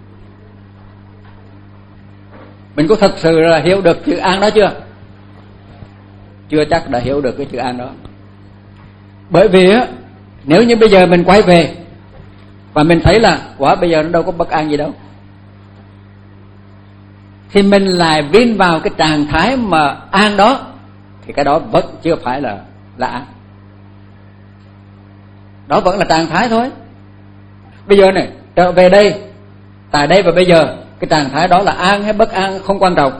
Mình có thật sự là hiểu được chữ an đó chưa? Chưa chắc đã hiểu được cái chữ an đó. Bởi vì á, nếu như bây giờ mình quay về và mình thấy là quả bây giờ nó đâu có bất an gì đâu, thì mình lại vin vào cái trạng thái mà an đó, thì cái đó vẫn chưa phải là là an. Đó vẫn là trạng thái thôi. Bây giờ này, trở về đây, tại đây và bây giờ, cái trạng thái đó là an hay bất an không quan trọng.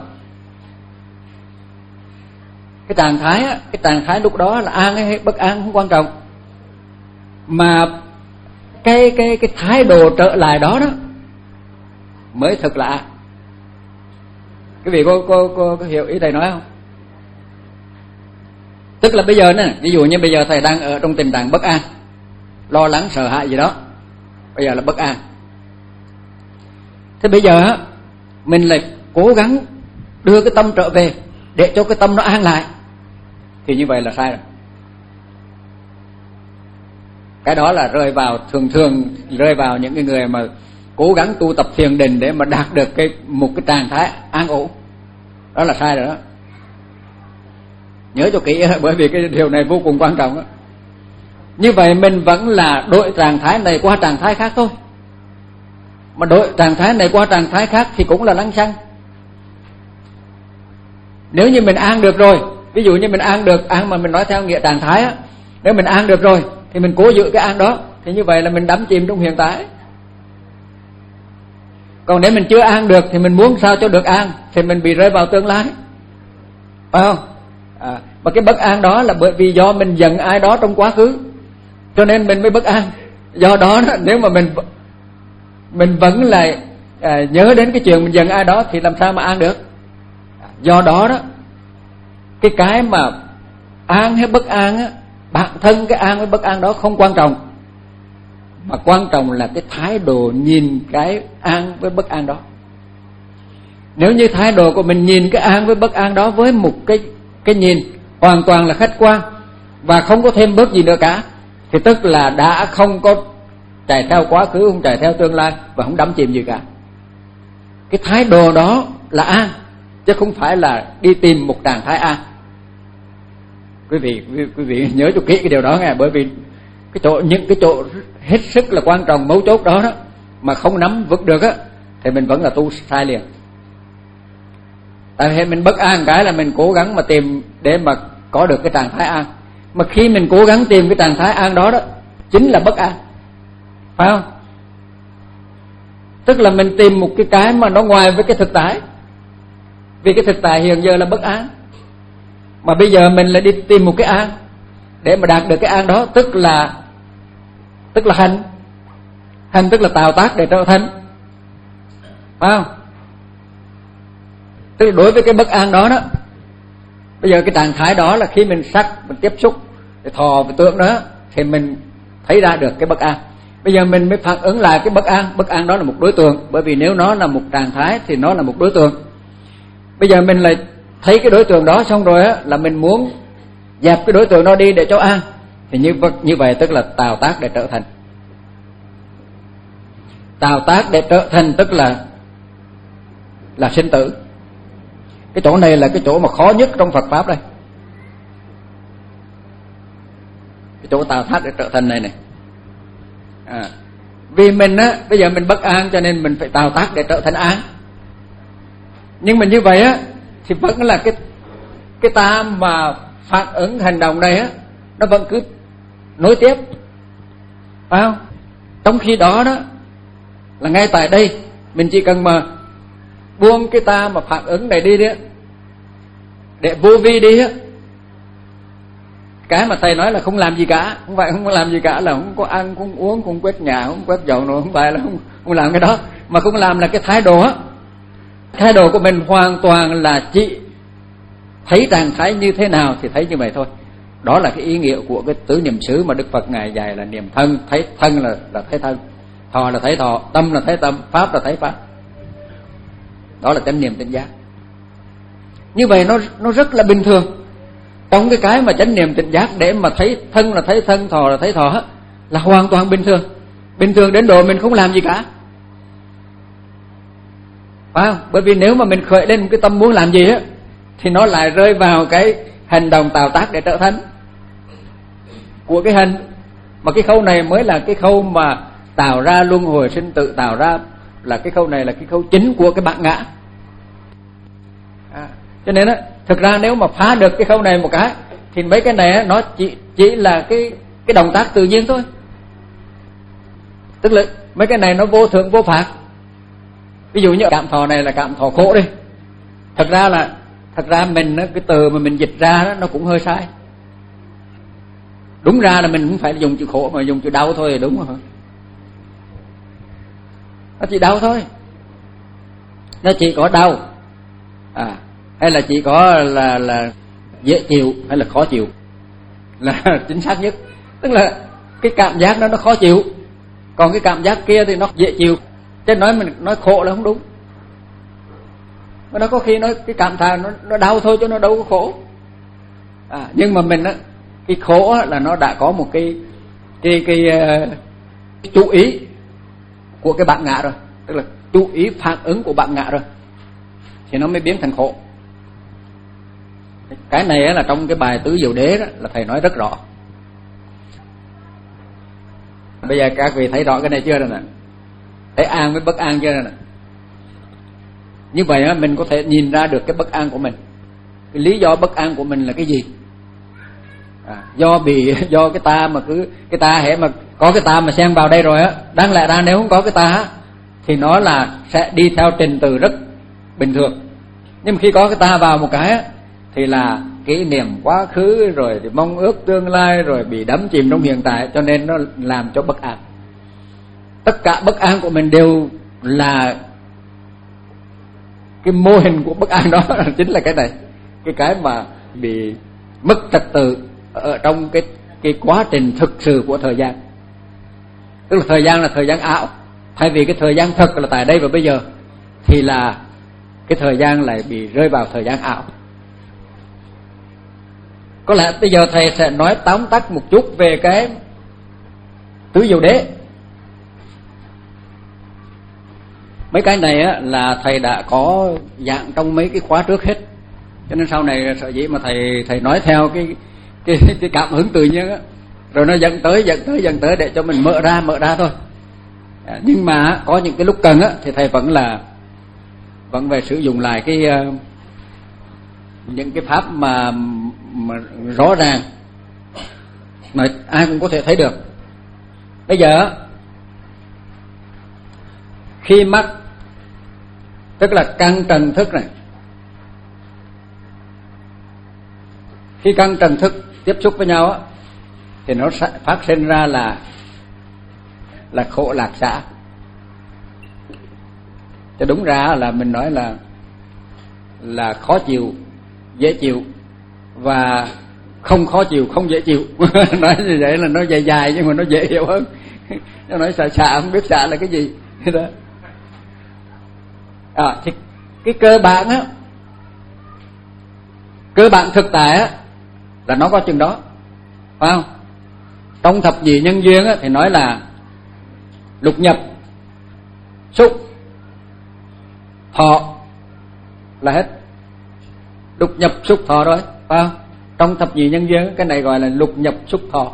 Cái trạng thái á, cái trạng thái lúc đó là an hay bất an không quan trọng. Mà cái cái cái thái độ trở lại đó đó mới thực là an. Quý vị có, có, có, có hiểu ý thầy nói không? Tức là bây giờ nè, ví dụ như bây giờ thầy đang ở trong tình trạng bất an, lo lắng sợ hãi gì đó, bây giờ là bất an. Thế bây giờ á, mình lại cố gắng đưa cái tâm trở về để cho cái tâm nó an lại, thì như vậy là sai rồi. Cái đó là rơi vào, thường thường rơi vào những cái người mà cố gắng tu tập thiền định để mà đạt được cái một cái trạng thái an ổn. Đó là sai rồi đó. Nhớ cho kỹ, bởi vì cái điều này vô cùng quan trọng đó. Như vậy mình vẫn là đổi trạng thái này qua trạng thái khác thôi. Mà đổi trạng thái này qua trạng thái khác thì cũng là lăng xăng. Nếu như mình an được rồi, ví dụ như mình an được, an mà mình nói theo nghĩa trạng thái á, nếu mình an được rồi thì mình cố giữ cái an đó, thì như vậy là mình đắm chìm trong hiện tại. Còn nếu mình chưa an được thì mình muốn sao cho được an thì mình bị rơi vào tương lai, phải không? À, mà cái bất an đó là bởi vì do mình giận ai đó trong quá khứ, cho nên mình mới bất an. Do đó, đó nếu mà mình mình vẫn lại à, nhớ đến cái chuyện mình giận ai đó thì làm sao mà an được. Do đó đó, cái cái mà an hay bất an á, bản thân cái an với bất an đó không quan trọng, mà quan trọng là cái thái độ nhìn cái an với bất an đó. Nếu như thái độ của mình nhìn cái an với bất an đó với một cái cái nhìn hoàn toàn là khách quan và không có thêm bớt gì nữa cả, thì tức là đã không có chạy theo quá khứ, không chạy theo tương lai và không đắm chìm gì cả. Cái thái độ đó là an, chứ không phải là đi tìm một trạng thái an. Quý vị quý vị nhớ cho kỹ cái điều đó nghe, bởi vì cái chỗ những cái chỗ hết sức là quan trọng mấu chốt đó đó mà không nắm vững được á thì mình vẫn là tu sai liền. Tại vì mình bất an cái là mình cố gắng mà tìm để mà có được cái trạng thái an, mà khi mình cố gắng tìm cái trạng thái an đó đó chính là bất an, phải không? Tức là mình tìm một cái cái mà nó ngoài với cái thực tại, vì cái thực tại hiện giờ là bất an, mà bây giờ mình lại đi tìm một cái an để mà đạt được cái an đó, tức là tức là hành hành tức là tạo tác để trở thành, phải không? Tức là đối với cái bất an đó đó, bây giờ cái trạng thái đó là khi mình sắc, mình tiếp xúc, mình thọ, mình tưởng đó thì mình thấy ra được cái bất an. Bây giờ mình mới phản ứng lại cái bất an. Bất an đó là một đối tượng, bởi vì nếu nó là một trạng thái thì nó là một đối tượng. Bây giờ mình lại thấy cái đối tượng đó xong rồi á, là mình muốn dẹp cái đối tượng đó đi để cho an, thì như như vậy tức là tạo tác để trở thành. Tạo tác để trở thành tức là là sinh tử. Cái chỗ này là cái chỗ mà khó nhất trong Phật pháp đây. Cái chỗ tạo tác để trở thành này này. À, vì mình á, bây giờ mình bất an cho nên mình phải tạo tác để trở thành an. Nhưng mà như vậy á thì vẫn là cái cái ta mà phản ứng hành động này á, nó vẫn cứ nối tiếp, phải không? Trong khi đó đó là ngay tại đây mình chỉ cần mà buông cái ta mà phản ứng này đi đi, để vô vi đi á. Cái mà thầy nói là không làm gì cả, không phải không có làm gì cả là không có ăn, không uống, không quét nhà, không quét dọn nữa, không phải là không, không làm cái đó, mà không làm là cái thái độ á. Thái độ của mình hoàn toàn là chỉ thấy trạng thái như thế nào thì thấy như vậy thôi. Đó là cái ý nghĩa của cái tứ niệm xứ mà Đức Phật ngài dạy là niệm thân. Thấy thân là là thấy thân, thọ là thấy thọ, tâm là thấy tâm, pháp là thấy pháp. Đó là chánh niệm tỉnh giác. Như vậy nó nó rất là bình thường. Trong cái cái mà chánh niệm tỉnh giác để mà thấy thân là thấy thân, thọ là thấy thọ là hoàn toàn bình thường. Bình thường đến độ mình không làm gì cả, phải không? Bởi vì nếu mà mình khởi lên một cái tâm muốn làm gì á thì nó lại rơi vào cái hành động tạo tác để trở thành của cái hành. Mà cái khâu này mới là cái khâu mà tạo ra luân hồi sinh tử, tạo ra là cái khâu này là cái khâu chính của cái bản ngã. À, cho nên á, thực ra nếu mà phá được cái khâu này một cái thì mấy cái này á, nó chỉ chỉ là cái cái động tác tự nhiên thôi. Tức là mấy cái này nó vô thượng vô phạt. Ví dụ như cảm thọ này là cảm thọ khổ đi. Thật ra là thật ra mình á, cái từ mà mình dịch ra đó nó cũng hơi sai. Đúng ra là mình không phải dùng chữ khổ mà dùng chữ đau thôi là đúng rồi. Nó chỉ đau thôi. Nó chỉ có đau. À, hay là chỉ có là là dễ chịu hay là khó chịu là chính xác nhất. Tức là cái cảm giác đó nó khó chịu, còn cái cảm giác kia thì nó dễ chịu. Chứ nói mình nói khổ là không đúng. Mà nó có khi nói cái cảm thà nó nó đau thôi chứ nó đâu có khổ. À, nhưng mà mình á, cái khổ á, là nó đã có một cái cái cái, uh, cái chú ý của cái bản ngã rồi, tức là chú ý phản ứng của bản ngã rồi thì nó mới biến thành khổ. Cái này á, là trong cái bài Tứ Diệu Đế đó là thầy nói rất rõ. Bây giờ các vị thấy rõ cái này chưa rồi nè? Thấy an với bất an chưa rồi nè? Như vậy á, mình có thể nhìn ra được cái bất an của mình. Cái lý do bất an của mình là cái gì? À, do bị do cái ta mà cứ cái ta hễ mà có cái ta mà xen vào đây rồi á, đáng lẽ ra nếu không có cái ta á, thì nó là sẽ đi theo trình tự rất bình thường. Nhưng mà khi có cái ta vào một cái á, thì là kỷ niệm quá khứ rồi thì mong ước tương lai rồi bị đắm chìm trong hiện tại, cho nên nó làm cho bất an. Tất cả bất an của mình đều là cái mô hình của bất an đó chính là cái này, cái cái mà bị mất trật tự ở trong cái cái quá trình thực sự của thời gian. Tức là thời gian là thời gian ảo, thay vì cái thời gian thật là tại đây và bây giờ thì là cái thời gian lại bị rơi vào thời gian ảo. Có lẽ bây giờ thầy sẽ nói tóm tắt một chút về cái Tứ Diệu Đế. Mấy cái này á, là thầy đã có dạng trong mấy cái khóa trước hết, cho nên sau này sở dĩ mà thầy thầy nói theo cái cái, cái cảm hứng tự nhiên á, rồi nó dẫn tới dẫn tới dẫn tới để cho mình mở ra mở ra thôi. À, nhưng mà có những cái lúc cần á thì thầy vẫn là vẫn về sử dụng lại cái uh, những cái pháp mà, mà rõ ràng mà ai cũng có thể thấy được. Bây giờ khi mắt, tức là căn trần thức này, khi căn trần thức tiếp xúc với nhau á, thì nó phát sinh ra là là khổ lạc xả. Cho đúng ra là mình nói là là khó chịu, dễ chịu và không khó chịu, không dễ chịu. Nói như vậy là nó dài dài nhưng mà nó dễ hiểu hơn. Nó nói xả xả không biết xả là cái gì đó. À, thì cái cơ bản á, cơ bản thực tại á là nó có chừng đó, phải không? Trong thập nhị nhân duyên á thì nói là lục nhập, xúc, thọ là hết. Lục nhập xúc thọ rồi, phải không? Trong thập nhị nhân duyên cái này gọi là lục nhập xúc thọ.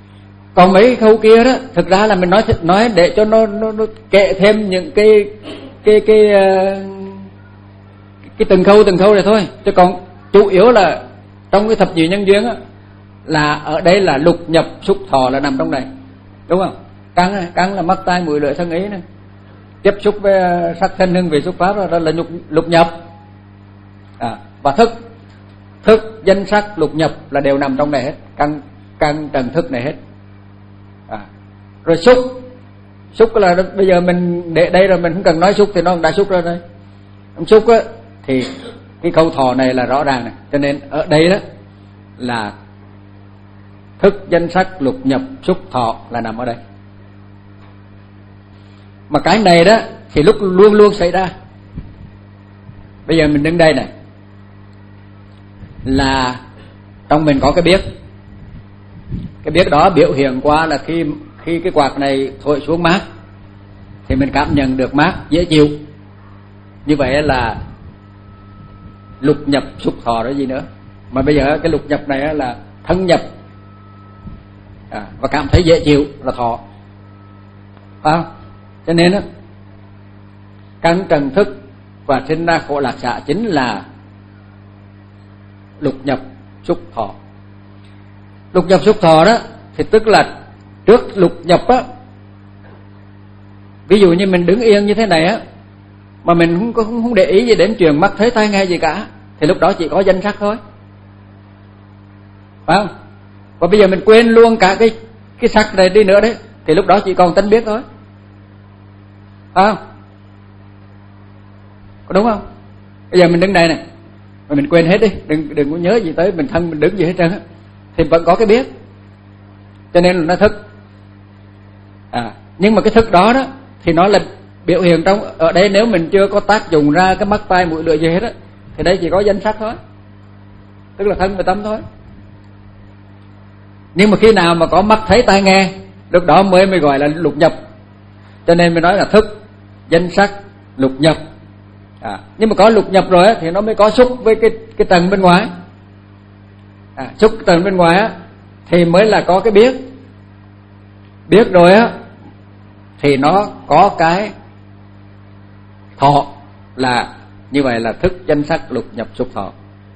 Còn mấy khâu kia đó thực ra là mình nói nói để cho nó nó, nó kệ thêm những cái cái cái cái, cái từng khâu từng khâu này thôi, chứ còn chủ yếu là trong cái thập nhị nhân duyên á, là ở đây là lục nhập xúc thọ là nằm trong này, đúng không? Căn căn là mắt tai mũi lưỡi thân ý này, tiếp xúc với sắc thân hương vị xúc pháp, đó là lục lục nhập. À, và thức thức danh sắc lục nhập là đều nằm trong này hết, căn căn trần thức này hết. À, rồi xúc xúc là bây giờ mình để đây rồi mình không cần nói xúc thì nó đã xúc ra đây. Xúc á thì cái câu thọ này là rõ ràng này, cho nên ở đây đó là thức danh sắc lục nhập xúc thọ là nằm ở đây. Mà cái này đó thì lúc luôn luôn xảy ra. Bây giờ mình đứng đây này, là trong mình có cái biết. Cái biết đó biểu hiện qua là khi khi cái quạt này thổi xuống mát thì mình cảm nhận được mát dễ chịu. Như vậy là lục nhập xúc thọ đó gì nữa. Mà bây giờ cái lục nhập này là thân nhập, à, và cảm thấy dễ chịu là thọ, phải không? Cho nên đó, căn trần thức và sinh ra khổ lạc xả chính là lục nhập xúc thọ. Lục nhập xúc thọ đó thì tức là trước lục nhập á, ví dụ như mình đứng yên như thế này á, mà mình không có không để ý gì đến chuyện mắt thấy tai nghe gì cả, thì lúc đó chỉ có danh sắc thôi, phải không? Và bây giờ mình quên luôn cả cái cái sắc này đi nữa đấy, thì lúc đó chỉ còn tánh biết thôi, phải không? Có đúng không? Bây giờ mình đứng đây này mà mình quên hết đi, đừng đừng có nhớ gì tới mình thân mình đứng gì hết trơn á, thì vẫn có cái biết, cho nên là nó thức. À, nhưng mà cái thức đó đó thì nó là biểu hiện trong ở đây, nếu mình chưa có tác dụng ra cái mắt tai mũi lưỡi gì hết á, thì đây chỉ có danh sắc thôi, tức là thân và tâm thôi. Nhưng mà khi nào mà có mắt thấy tai nghe, lúc đó mới mới gọi là lục nhập. Cho nên mình nói là thức danh sắc lục nhập. À, nhưng mà có lục nhập rồi á, thì nó mới có xúc với cái cái tầng bên ngoài. À, xúc cái tầng bên ngoài á, thì mới là có cái biết. Biết rồi á, thì nó có cái thọ, là như vậy là thức danh sắc lục nhập xúc thọ.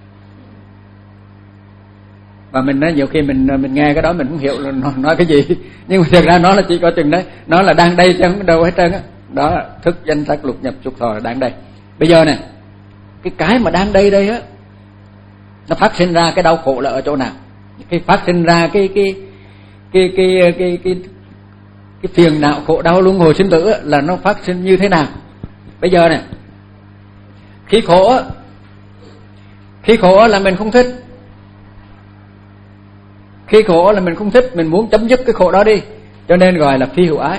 Và mình nói nhiều khi mình mình nghe cái đó mình không hiểu là nó nói cái gì, nhưng mà thực ra nó là chỉ có chừng đấy, nó là đang đây chứ không đâu hết trơn á. Đó là thức danh sắc lục nhập xúc thọ là đang đây. Bây giờ này, cái cái mà đang đây đây á, nó phát sinh ra cái đau khổ là ở chỗ nào? Cái phát sinh ra cái cái cái cái cái cái cái, cái phiền não khổ đau luân hồi sinh tử á, là nó phát sinh như thế nào? Bây giờ này, khi khổ á, khi khổ là mình không thích. Khi khổ là mình không thích, mình muốn chấm dứt cái khổ đó đi, cho nên gọi là phi hữu ái.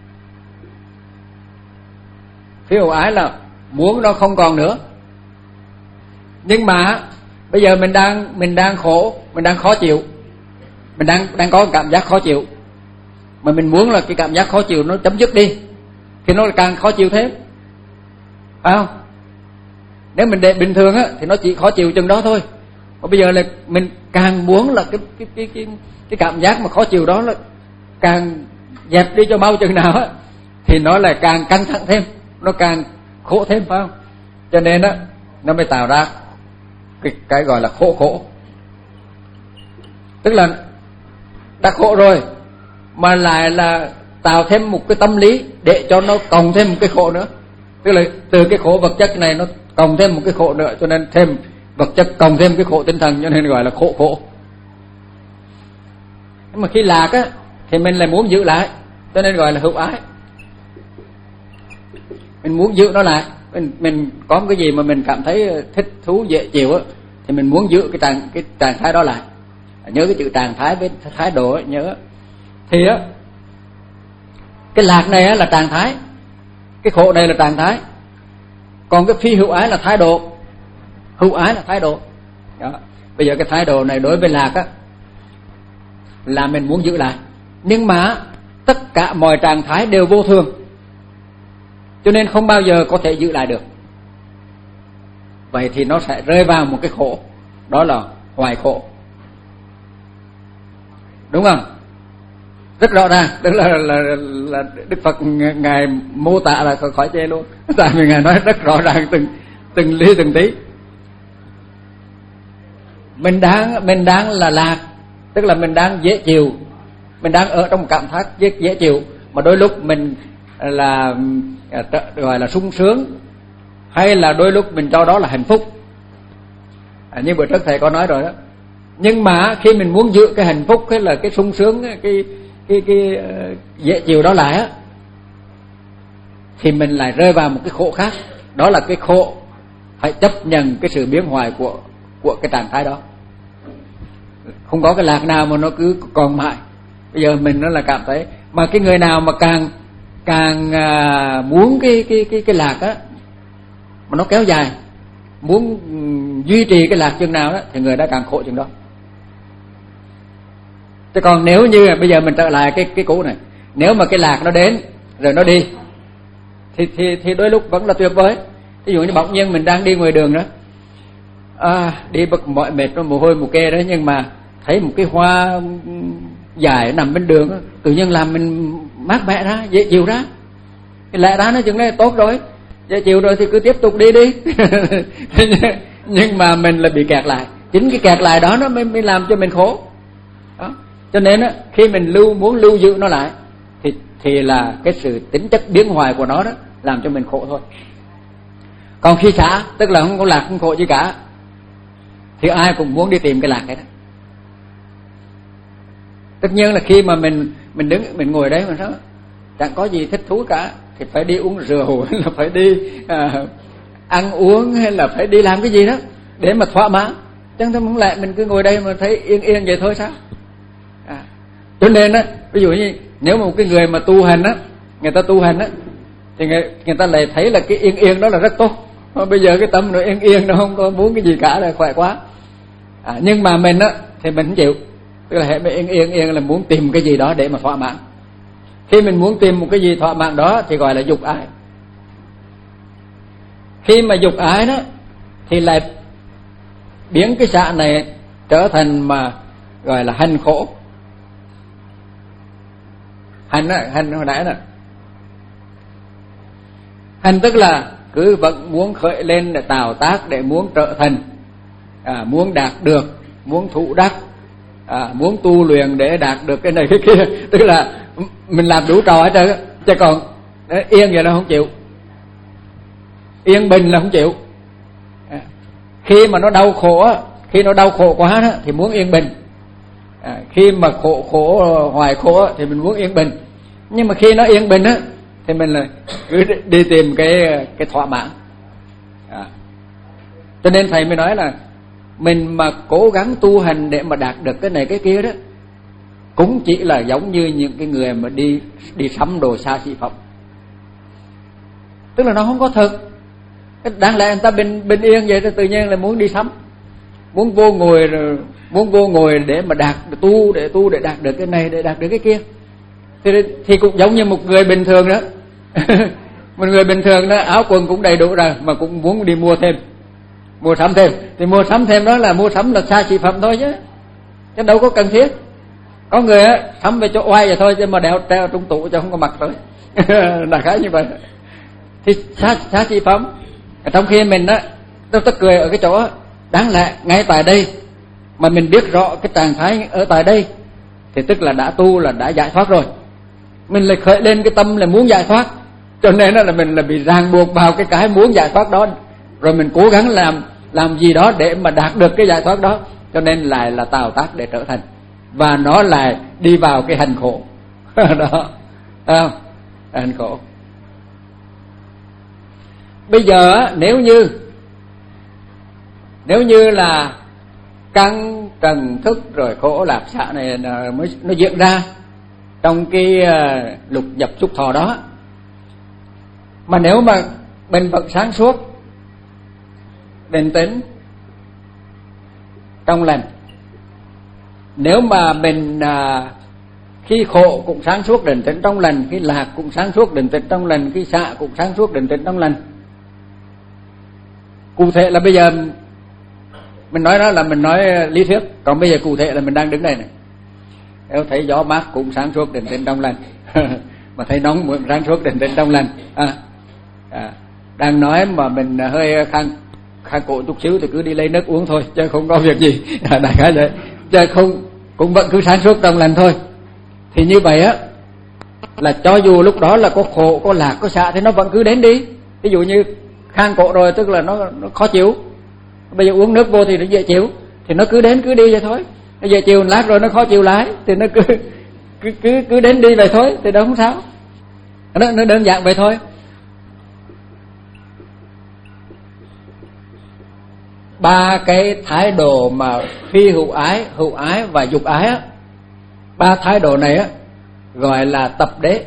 Phi hữu ái là muốn nó không còn nữa. Nhưng mà bây giờ mình đang mình đang khổ, mình đang khó chịu, mình đang đang có cảm giác khó chịu, mà mình muốn là cái cảm giác khó chịu nó chấm dứt đi, thì nó càng khó chịu thêm, phải không? Nếu mình để bình thường á thì nó chỉ khó chịu chừng đó thôi. Và bây giờ là mình càng muốn là cái cái cái cái cái cảm giác mà khó chịu đó là càng dẹp đi cho mau chừng nào á, thì nó lại càng căng thẳng thêm, nó càng khổ thêm, phải không? Cho nên á, nó mới tạo ra cái cái gọi là khổ khổ. Tức là đã khổ rồi mà lại là tạo thêm một cái tâm lý để cho nó cộng thêm một cái khổ nữa. Tức là từ cái khổ vật chất này nó cộng thêm một cái khổ nữa, cho nên thêm vật chất cộng thêm cái khổ tinh thần, cho nên gọi là khổ khổ. Nhưng mà khi lạc á thì mình lại muốn giữ lại, cho nên gọi là hữu ái. Mình muốn giữ nó lại, mình mình có một cái gì mà mình cảm thấy thích thú dễ chịu á, thì mình muốn giữ cái trạng cái trạng thái đó lại. Nhớ cái chữ trạng thái với thái độ ấy, nhớ. Thì á, cái lạc này á là trạng thái, cái khổ này là trạng thái, còn cái phi hữu ái là thái độ. Hữu ái là thái độ đó. Bây giờ cái thái độ này đối với lạc á là mình muốn giữ lại, nhưng mà tất cả mọi trạng thái đều vô thường, cho nên không bao giờ có thể giữ lại được. Vậy thì nó sẽ rơi vào một cái khổ, đó là hoài khổ, đúng không? rất rõ ràng, tức là là, là Đức Phật ngài mô tả là khỏi chê luôn, tại vì ngài nói rất rõ ràng từng từng ly từng tí. Mình đang mình đang là lạc, tức là mình đang dễ chịu, mình đang ở trong một cảm giác dễ, dễ chịu, mà đôi lúc mình là gọi là sung sướng, hay là đôi lúc mình cho đó là hạnh phúc. À, như bữa trước thầy có nói rồi đó. Nhưng mà khi mình muốn giữ cái hạnh phúc hay là cái sung sướng, cái cái cái, cái uh, dễ chịu đó lại á, thì mình lại rơi vào một cái khổ khác, đó là cái khổ phải chấp nhận cái sự biến hoại của của cái trạng thái đó. Không có cái lạc nào mà nó cứ còn mãi. Bây giờ mình nó là cảm thấy, mà cái người nào mà càng càng uh, muốn cái cái cái cái lạc á mà nó kéo dài, muốn duy trì cái lạc chừng nào đó, thì người đó càng khổ chừng đó. Chứ còn nếu như bây giờ mình trở lại cái cái cũ này, nếu mà cái lạc nó đến rồi nó đi, thì thì thì đôi lúc vẫn là tuyệt vời. Ví dụ như bỗng nhiên mình đang đi ngoài đường đó, à, đi bực mọi mệt nó mồ hôi mồ kê đó, nhưng mà thấy một cái hoa dài nằm bên đường đó, tự nhiên làm mình mát mẻ ra, dễ chịu ra. Cái lẽ ra nó chừng này tốt rồi, dễ chịu rồi thì cứ tiếp tục đi đi. Nhưng mà mình là bị kẹt lại, chính cái kẹt lại đó nó mới, mới làm cho mình khổ đó. Cho nên á, khi mình lưu muốn lưu giữ nó lại thì thì là cái sự tính chất biến hoại của nó đó làm cho mình khổ thôi. Còn khi xả, tức là không có lạc không khổ gì cả, thì ai cũng muốn đi tìm cái lạc cái đó. Tất nhiên là khi mà mình mình đứng mình ngồi đấy mà sao chẳng có gì thích thú cả, thì phải đi uống rượu hay là phải đi à, ăn uống hay là phải đi làm cái gì đó để mà thỏa mãn. Chẳng không lẽ mình cứ ngồi đây mà thấy yên yên vậy thôi sao? À, cho nên á, ví dụ như nếu mà một cái người mà tu hành á, người ta tu hành á, thì người, người ta lại thấy là cái yên yên đó là rất tốt. Mà bây giờ cái tâm nó yên yên, nó không có muốn cái gì cả, là khỏe quá. À, nhưng mà mình á thì mình không chịu, tức là hệ mình yên yên yên là muốn tìm cái gì đó để mà thỏa mãn. Khi mình muốn tìm một cái gì thỏa mãn đó thì gọi là dục ái. Khi mà dục ái đó thì lại biến cái xạ này trở thành mà gọi là hành khổ. Hành á, hành hồi nãy nè, hành tức là cứ vẫn muốn khởi lên để tạo tác, để muốn trở thành, à, muốn đạt được, muốn thụ đắc, à, muốn tu luyện để đạt được cái này cái kia. Tức là mình làm đủ trò hết trơn, chứ còn yên vậy là không chịu, yên bình là không chịu. À, khi mà nó đau khổ, khi nó đau khổ quá đó, thì muốn yên bình. À, khi mà khổ khổ hoài khổ thì mình muốn yên bình. Nhưng mà khi nó yên bình á thì mình là cứ đi tìm cái cái thỏa mãn. À, cho nên thầy mới nói là mình mà cố gắng tu hành để mà đạt được cái này cái kia đó, cũng chỉ là giống như những cái người mà đi đi sắm đồ xa xỉ phẩm. Tức là nó không có thực. Đáng lẽ người ta bình bình yên vậy thì tự nhiên là muốn đi sắm, muốn vô ngồi rồi muốn vô ngồi để mà đạt để tu để tu để đạt được cái này, để đạt được cái kia. Thì thì cũng giống như một người bình thường đó. Một người bình thường đó, áo quần cũng đầy đủ rồi mà cũng muốn đi mua thêm, mua sắm thêm. Thì mua sắm thêm đó là mua sắm là xa xỉ phẩm thôi chứ, chứ đâu có cần thiết. Có người á sắm về chỗ oai vậy thôi, chứ mà đeo treo trong tủ cho không có mặc thôi. Đại khái như vậy. Thì xa xa xỉ phẩm. Trong khi mình á, tôi tức cười ở cái chỗ, đáng lẽ ngay tại đây mà mình biết rõ cái trạng thái ở tại đây thì tức là đã tu, là đã giải thoát rồi. Mình lại khởi lên cái tâm là muốn giải thoát, cho nên là mình là bị ràng buộc vào cái cái muốn giải thoát đó, rồi mình cố gắng làm làm gì đó để mà đạt được cái giải thoát đó, cho nên lại là tạo tác để trở thành, và nó lại đi vào cái hành khổ. Đó, à, hành khổ. Bây giờ nếu như nếu như là căn trần thức rồi khổ lạc xạ này mới nó diễn ra trong cái uh, lục nhập xúc thọ đó, mà nếu mà mình vẫn sáng suốt, bình tĩnh, trong lành, nếu mà mình uh, khi khổ cũng sáng suốt định tĩnh trong lành, khi lạc cũng sáng suốt định tĩnh trong lành, khi xạ cũng sáng suốt định tĩnh trong lành. Cụ thể là bây giờ mình nói đó là mình nói lý thuyết, còn bây giờ cụ thể là mình đang đứng đây này. Nếu thấy gió mát cũng sáng suốt định tĩnh trong lành. Mà thấy nóng cũng sáng suốt định tĩnh trong lành. À, à, đang nói mà mình hơi khang khang cổ chút xíu thì cứ đi lấy nước uống thôi, chứ không có việc gì. À, đại khái vậy, chứ không cũng vẫn cứ sáng suốt trong lành thôi. Thì như vậy á, là cho dù lúc đó là có khổ, có lạc, có xạ thì nó vẫn cứ đến đi. Ví dụ như khang cổ rồi tức là nó, nó khó chịu, bây giờ uống nước vô thì nó dễ chịu, thì nó cứ đến cứ đi vậy thôi. Nó dễ chịu lát rồi nó khó chịu lại thì nó cứ cứ cứ, cứ đến đi vậy thôi, thì đó không sao. Nó, nó đơn giản vậy thôi. Ba cái thái độ mà phi hữu ái, hữu ái và dục ái á, ba thái độ này á gọi là tập đế.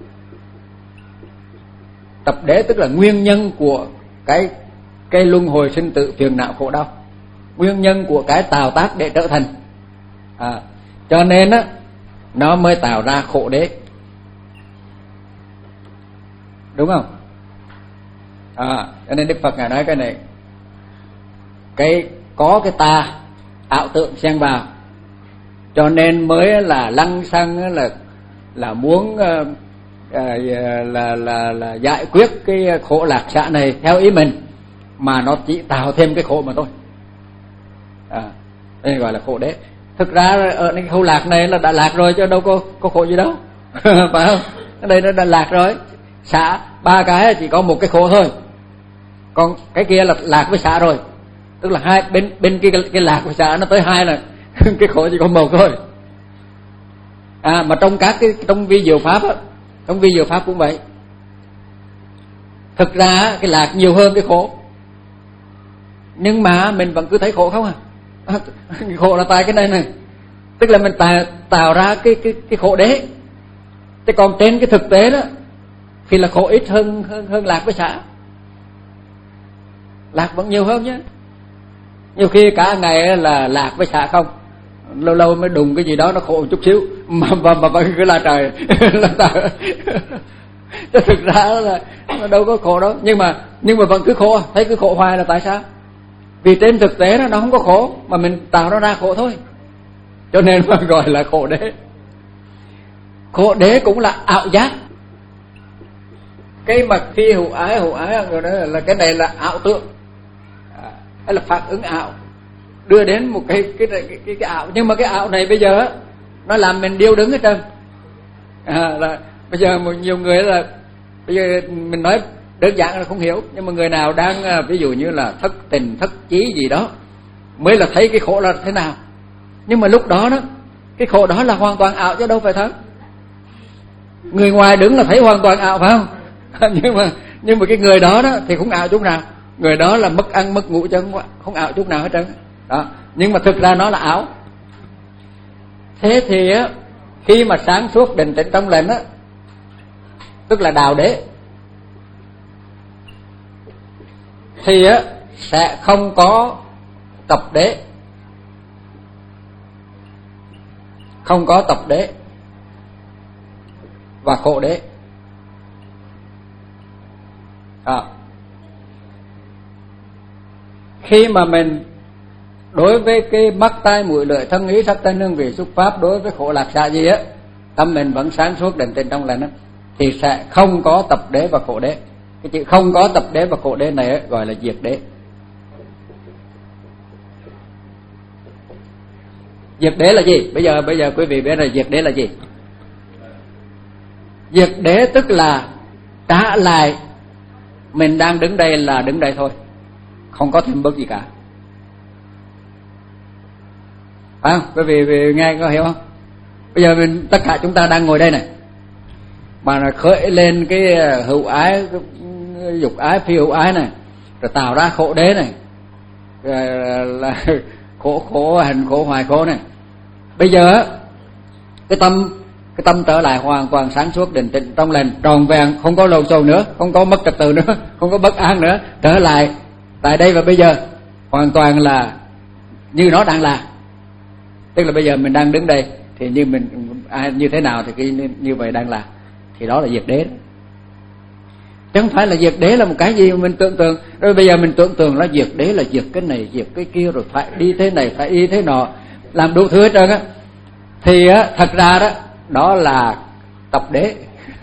Tập đế tức là nguyên nhân của cái cái luân hồi sinh tử phiền não khổ đau, nguyên nhân của cái tạo tác để trở thành. À, cho nên á nó mới tạo ra khổ đế, đúng không? À, cho nên Đức Phật ngài nói cái này, cái có cái ta ảo tượng xen vào, cho nên mới là lăng xăng là là muốn uh, uh, là là là giải quyết cái khổ lạc xạ này theo ý mình, mà nó chỉ tạo thêm cái khổ mà thôi. À, đây gọi là khổ đế. Thực ra ở cái khổ lạc này là đã lạc rồi chứ đâu có có khổ gì đâu. Phải không? Ở đây nó đã lạc rồi. Xạ ba cái chỉ có một cái khổ thôi, còn cái kia là lạc với xạ rồi, tức là hai bên bên kia cái, cái lạc với xạ nó tới hai là cái khổ chỉ có một thôi. À, mà trong các cái trong vi diệu pháp á, trong vi diệu pháp cũng vậy. Thực ra cái lạc nhiều hơn cái khổ, nhưng mà mình vẫn cứ thấy khổ không à. À, khổ là tại cái này này, tức là mình tạo tạo ra cái cái cái khổ đế. Thế còn trên cái thực tế đó thì là khổ ít hơn hơn hơn lạc với xả. Lạc vẫn nhiều hơn nhé. Nhiều khi cả ngày là lạc với xả không, lâu lâu mới đùng cái gì đó nó khổ một chút xíu mà mà mà vẫn cứ la trời là tạo. Chứ thực ra là nó đâu có khổ đâu, nhưng mà nhưng mà vẫn cứ khổ, thấy cứ khổ hoài là tại sao? Vì trên thực tế nó nó không có khổ, mà mình tạo nó ra khổ thôi, cho nên mà gọi là khổ đế. Khổ đế cũng là ảo giác. Cái mà phi hữu ái, hữu ái rồi đó là cái này là ảo tượng, à, hay là phản ứng ảo, đưa đến một cái cái cái cái, cái ảo. Nhưng mà cái ảo này bây giờ nó làm mình điêu đứng hết trơn. À, là bây giờ một nhiều người là bây giờ mình nói đơn giản là không hiểu, nhưng mà người nào đang ví dụ như là thất tình thất chí gì đó mới là thấy cái khổ là thế nào. Nhưng mà lúc đó đó cái khổ đó là hoàn toàn ảo chứ đâu phải thật. Người ngoài đứng là thấy hoàn toàn ảo phải không? nhưng mà nhưng mà cái người đó đó thì không ảo chút nào. Người đó là mất ăn mất ngủ chứ không, không ảo chút nào hết trơn đó. Nhưng mà thực ra nó là ảo. Thế thì á, khi mà sáng suốt định tĩnh trong lành á, tức là đạo đế, thì á sẽ không có tập đế, không có tập đế và khổ đế. À, khi mà mình đối với cái mắt tai mũi lưỡi thân ý sắc thân hương vị xúc pháp, đối với khổ lạc xạ gì á, tâm mình vẫn sáng suốt định tĩnh trong lành á, thì sẽ không có tập đế và khổ đế. Cái chữ không có tập đế và khổ đế này ấy, gọi là diệt đế. Diệt đế là gì? Bây giờ bây giờ quý vị biết là diệt đế là gì? Diệt đế tức là trả lại mình đang đứng đây là đứng đây thôi, không có thêm bước gì cả. Phải không? Quý vị, vị nghe có hiểu không? Bây giờ mình tất cả chúng ta đang ngồi đây này, mà là khởi lên cái hữu ái, cái dục ái, phi hữu ái này, rồi tạo ra khổ đế này, rồi là khổ khổ hành khổ hoài khổ này. Bây giờ cái tâm cái tâm trở lại hoàn toàn sáng suốt định tĩnh trong lành, tròn vẹn, không có lộn xộn nữa, không có mất trật tự nữa, không có bất an nữa, trở lại tại đây và bây giờ, hoàn toàn là như nó đang là. Tức là bây giờ mình đang đứng đây thì như mình ai như thế nào thì cái như vậy đang là, thì đó là diệt đế đó. Chứ không phải là diệt đế là một cái gì mà mình tưởng tượng. Rồi bây giờ mình tưởng tượng là diệt đế là diệt cái này, diệt cái kia, rồi phải đi thế này, phải đi thế nọ, làm đủ thứ hết trơn á. thì á, thật ra đó đó là tập đế.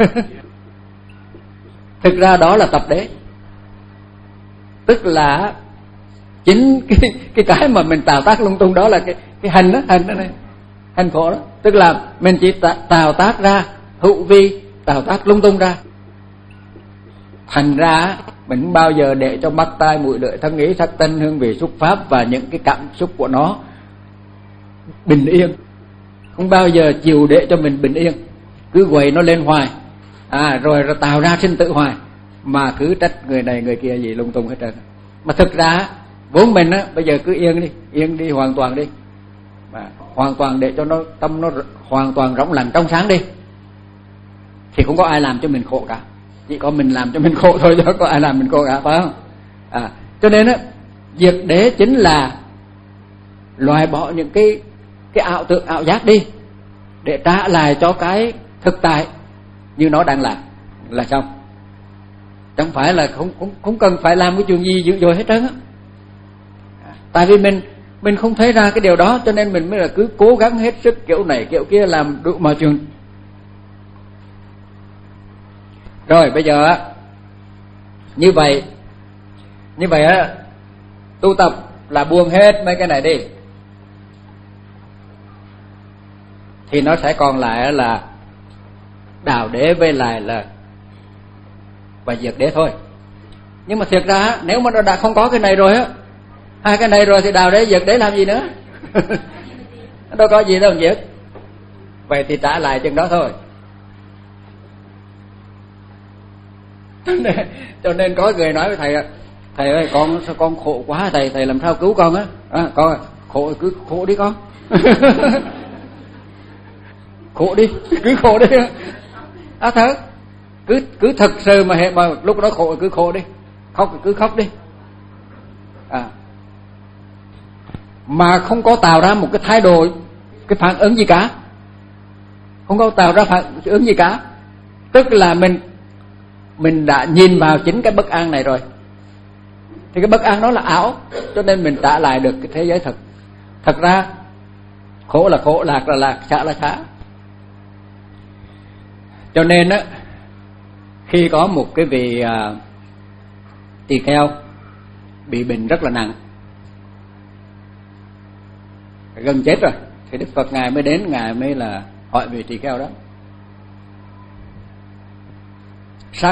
Thực ra đó là tập đế, tức là chính cái cái cái mà mình tạo tác lung tung đó là cái cái hành đó, hành đó này, hành khổ đó, tức là mình chỉ tạo tác ra hữu vi, tạo tác lung tung ra. Thành ra mình không bao giờ để cho mắt tai mũi lưỡi thân ý sắc tân hương vị xúc pháp và những cái cảm xúc của nó bình yên, không bao giờ chịu để cho mình bình yên, cứ quậy nó lên hoài, à rồi, rồi tạo ra sinh tử hoài, mà cứ trách người này người kia gì lung tung hết trơn. Mà thực ra vốn mình á, bây giờ cứ yên đi, yên đi hoàn toàn đi, mà hoàn toàn để cho nó tâm nó hoàn toàn rỗng lặng trong sáng đi, thì không có ai làm cho mình khổ cả, chỉ có mình làm cho mình khổ thôi, chứ không có ai làm mình khổ cả, phải không? À, cho nên á, diệt đế chính là loại bỏ những cái cái ảo tưởng ảo giác đi, để trả lại cho cái thực tại như nó đang là là xong. Chẳng phải là không không không cần phải làm cái chuyện gì dữ dội hết trơn á. Tại vì mình mình không thấy ra cái điều đó, cho nên mình mới là cứ cố gắng hết sức kiểu này kiểu kia làm đủ mọi chuyện. Rồi bây giờ á, như vậy như vậy á, tu tập là buông hết mấy cái này đi, thì nó sẽ còn lại là đạo đế với lại là và diệt đế thôi. Nhưng mà thiệt ra nếu mà nó đã không có cái này rồi á, hai cái này rồi thì đạo đế diệt đế làm gì nữa? Nó đâu có gì đâu mà diệt. Vậy thì trả lại chừng đó thôi. Cho nên có người nói với thầy: thầy ơi, con sao con khổ quá thầy, thầy làm sao cứu con á? À, con khổ cứ khổ đi con. Khổ đi, cứ khổ đi. À thật, cứ cứ thật sự mà hệ mà lúc đó khổ cứ khổ đi, khóc cứ khóc đi. À, mà không có tạo ra một cái thái độ, cái phản ứng gì cả, không có tạo ra phản ứng gì cả, tức là mình mình đã nhìn vào chính cái bất an này rồi, thì cái bất an đó là ảo, cho nên mình trả lại được cái thế giới thực. Thật ra khổ là khổ, lạc là lạc, xả là xả. Cho nên á, khi có một cái vị uh, tỳ kheo bị bệnh rất là nặng, gần chết rồi, thì Đức Phật ngài mới đến, ngài mới là hỏi vị tỳ kheo đó: sắc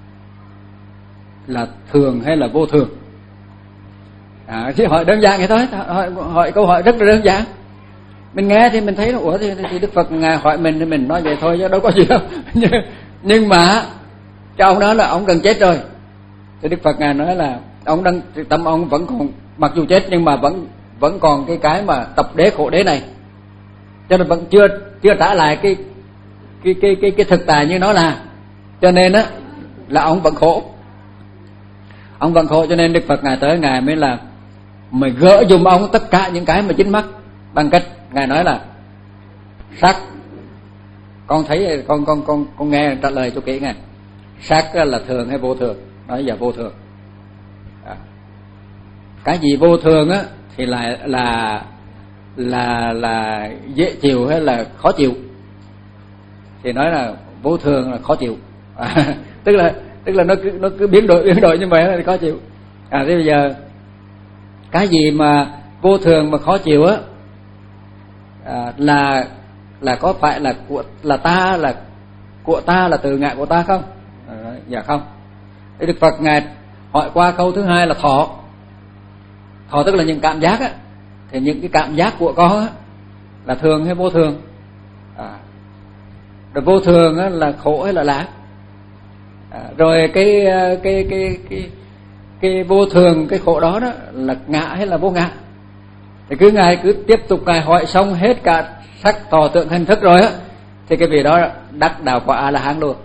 là thường hay là vô thường? À, chỉ hỏi đơn giản vậy thôi, hỏi, hỏi câu hỏi rất là đơn giản. Mình nghe thì mình thấy ủa thì, thì Đức Phật ngài hỏi mình thì mình nói vậy thôi chứ đâu có gì đâu. nhưng, nhưng mà cho ông đó là ông gần chết rồi, thì Đức Phật ngài nói là ông đang tâm ông vẫn còn, mặc dù chết nhưng mà vẫn vẫn còn cái cái mà tập đế khổ đế này, cho nên vẫn chưa chưa trả lại cái cái cái cái cái thực tại như nó là, cho nên á là ông vẫn khổ, ông vẫn khổ. Cho nên Đức Phật ngài tới, ngài mới là mày gỡ dùm ông tất cả những cái mà chính mắt, bằng cách ngài nói là sắc, con thấy con con con con nghe trả lời cho kỹ nghe, sắc là thường hay vô thường? Nói giờ vô thường. À, cái gì vô thường á thì lại là là là dễ chịu hay là khó chịu? Thì nói là vô thường là khó chịu. À, tức là tức là nó cứ nó cứ biến đổi biến đổi như vậy là khó chịu. À thế bây giờ cái gì mà vô thường mà khó chịu á, à, là là có phải là của là ta, là của ta, là từ ngã của ta không? À, dạ không. Thế Đức Phật ngài hỏi qua câu thứ hai là thọ. Thọ tức là những cảm giác á, thì những cái cảm giác của con á là thường hay vô thường? À, rồi vô thường á là khổ hay là lạc? À, rồi cái cái cái cái cái vô thường, cái khổ đó đó là ngã hay là vô ngã? Thì cứ ngài cứ tiếp tục ngài hỏi xong hết cả sắc thọ tưởng hành thức rồi á, thì cái vị đó đắc đạo quả A La Hán luôn.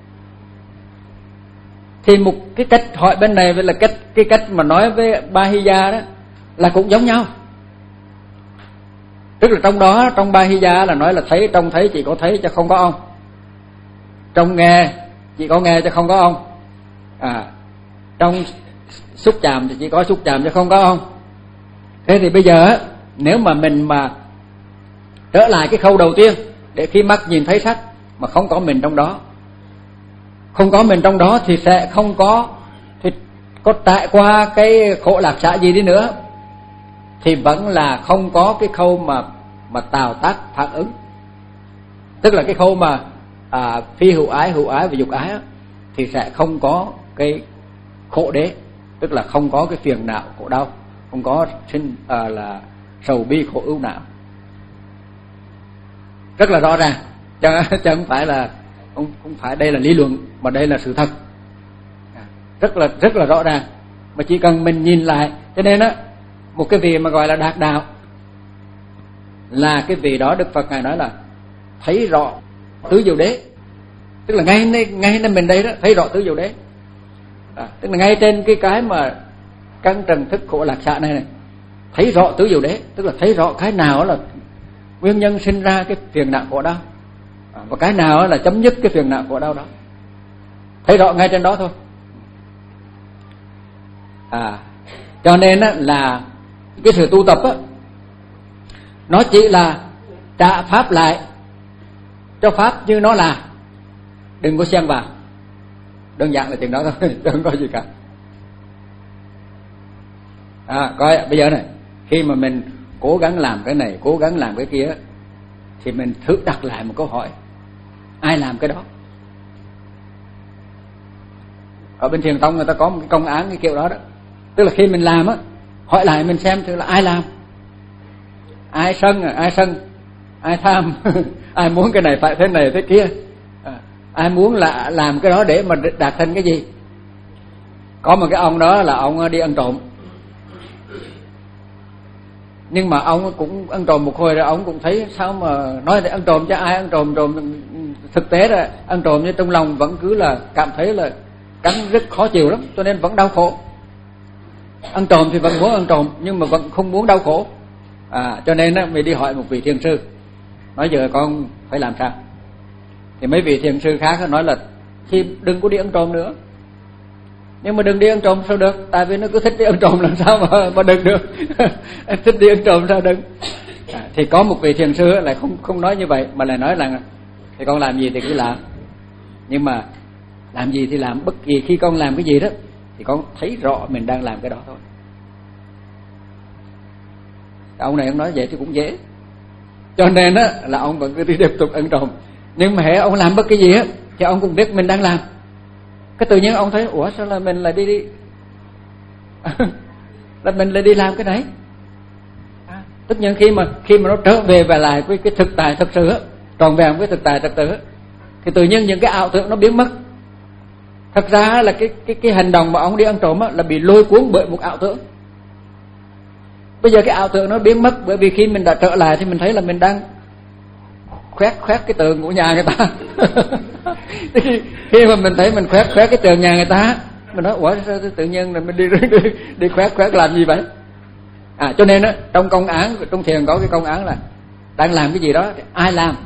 Thì một cái cách hỏi bên này với là cách cái cách mà nói với Bahiya đó là cũng giống nhau. Tức là trong đó, trong Bahiya là nói là thấy, trong thấy chỉ có thấy chứ không có ông, trong nghe chỉ có nghe chứ không có ông, à, trong xúc chạm thì chỉ có xúc chạm chứ không có ông. Thế thì bây giờ nếu mà mình mà trở lại cái khâu đầu tiên, để khi mắt nhìn thấy sắc mà không có mình trong đó, không có mình trong đó thì sẽ không có, thì có trải qua cái khổ lạc xã gì đi nữa thì vẫn là không có cái khâu mà mà tạo tác phản ứng. Tức là cái khâu mà à, phi hữu ái, hữu ái và dục ái đó, thì sẽ không có cái khổ đế, tức là không có cái phiền não khổ đau, không có sinh à, là sầu bi khổ ưu não. Rất là rõ ràng, chứ, chứ không phải là không, không phải đây là lý luận, mà đây là sự thật. Rất là rất là rõ ràng, mà chỉ cần mình nhìn lại. Cho nên á, một cái vị mà gọi là đạt đạo là cái vị đó Đức Phật ngài nói là thấy rõ tứ diệu đế, tức là ngay ngay ngay nơi mình đây đó thấy rõ tứ diệu đế. À, tức là ngay trên cái cái mà căn trần thức khổ lạc xạ này này thấy rõ tứ diệu đế, tức là thấy rõ cái nào là nguyên nhân sinh ra cái phiền não khổ đau, à, và cái nào là chấm dứt cái phiền não khổ đau đó, thấy rõ ngay trên đó thôi. À, cho nên á, là cái sự tu tập á, nó chỉ là trả pháp lại cho pháp như nó là, đừng có xen vào, đơn giản là chừng đó thôi, đừng có gì cả. À, coi bây giờ này, khi mà mình cố gắng làm cái này, cố gắng làm cái kia, thì mình thử đặt lại một câu hỏi: ai làm cái đó? Ở bên Thiền tông người ta có một cái công án cái kiểu đó đó, tức là khi mình làm á, hỏi lại mình xem thử là ai làm, ai sân, ai sân, ai tham, ai muốn cái này phải thế này thế kia, à, ai muốn là làm cái đó để mà đạt thành cái gì. Có một cái ông đó là ông đi ăn trộm, nhưng mà ông cũng ăn trộm một hồi rồi ông cũng thấy sao mà nói để ăn trộm, chứ ai ăn trộm trộm thực tế là ăn trộm nhưng trong lòng vẫn cứ là cảm thấy là cắn rất khó chịu lắm, cho nên vẫn đau khổ. Ăn trộm thì vẫn muốn ăn trộm nhưng mà vẫn không muốn đau khổ. À, cho nên á, mình đi hỏi một vị thiền sư, nói giờ con phải làm sao? Thì mấy vị thiền sư khác nói là thì đừng có đi ăn trộm nữa. Nhưng mà đừng đi ăn trộm sao được? Tại vì nó cứ thích đi ăn trộm làm sao mà mà đừng được. Thích đi ăn trộm sao đừng? À, thì có một vị thiền sư lại không không nói như vậy, mà lại nói là thì con làm gì thì cứ làm. Nhưng mà làm gì thì làm, bất kỳ khi con làm cái gì đó thì con thấy rõ mình đang làm cái đó thôi. Ông này ông nói vậy thì cũng dễ, cho nên á là ông vẫn cứ tiếp tục ăn trộm. Nhưng mà hễ ông làm bất kỳ gì á thì ông cũng biết mình đang làm. Cái tự nhiên ông thấy ủa sao là mình lại đi đi là mình lại đi làm cái đấy. À, tất nhiên khi mà khi mà nó trở về về lại với cái thực tại thật sự á, tròn vẹn với thực tại thật sự á, thì tự nhiên những cái ảo tưởng nó biến mất. Thật ra là cái cái cái hành động mà ông đi ăn trộm á là bị lôi cuốn bởi một ảo tưởng. Bây giờ cái ảo tưởng nó biến mất, bởi vì khi mình đã trở lại thì mình thấy là mình đang khoét khoét cái tường của nhà người ta. khi, khi mà mình thấy mình khoét khoét cái tường nhà người ta, mình nói ủa sao tự nhiên là mình đi đi, đi khoét khoét làm gì vậy? À, cho nên á, trong công án, trong thiền có cái công án là đang làm cái gì đó, ai làm?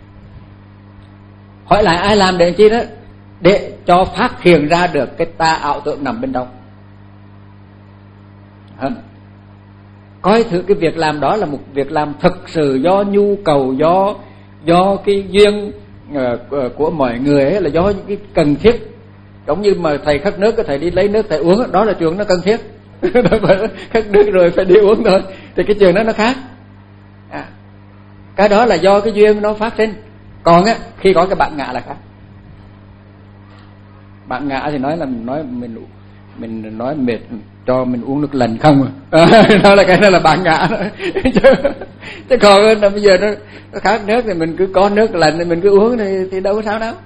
Hỏi lại ai làm để chi đó? Để cho phát hiện ra được cái ta ảo tưởng nằm bên trong. À, coi thử cái việc làm đó là một việc làm thực sự do nhu cầu, do do cái duyên uh, của mọi người ấy, là do những cái cần thiết. Giống như mà thầy khát nước, thầy đi lấy nước thầy uống, đó là chuyện nó cần thiết. Khát nước rồi phải đi uống thôi, thì cái chuyện đó nó khác. À, cái đó là do cái duyên nó phát sinh. Còn á, khi có cái bản ngã là khác. Bản ngã thì nói là mình nói mình mình nói mệt cho mình uống nước lạnh không à. Đó là cái đó là bản ngã đó. chứ, chứ còn là bây giờ nó, nó khát nước thì mình cứ có nước lạnh thì mình cứ uống thì, thì đâu có sao đâu.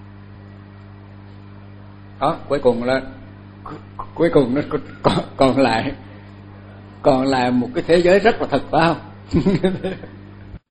Đó, cuối cùng là cuối cùng nó còn, còn lại còn lại một cái thế giới rất là thật, phải không?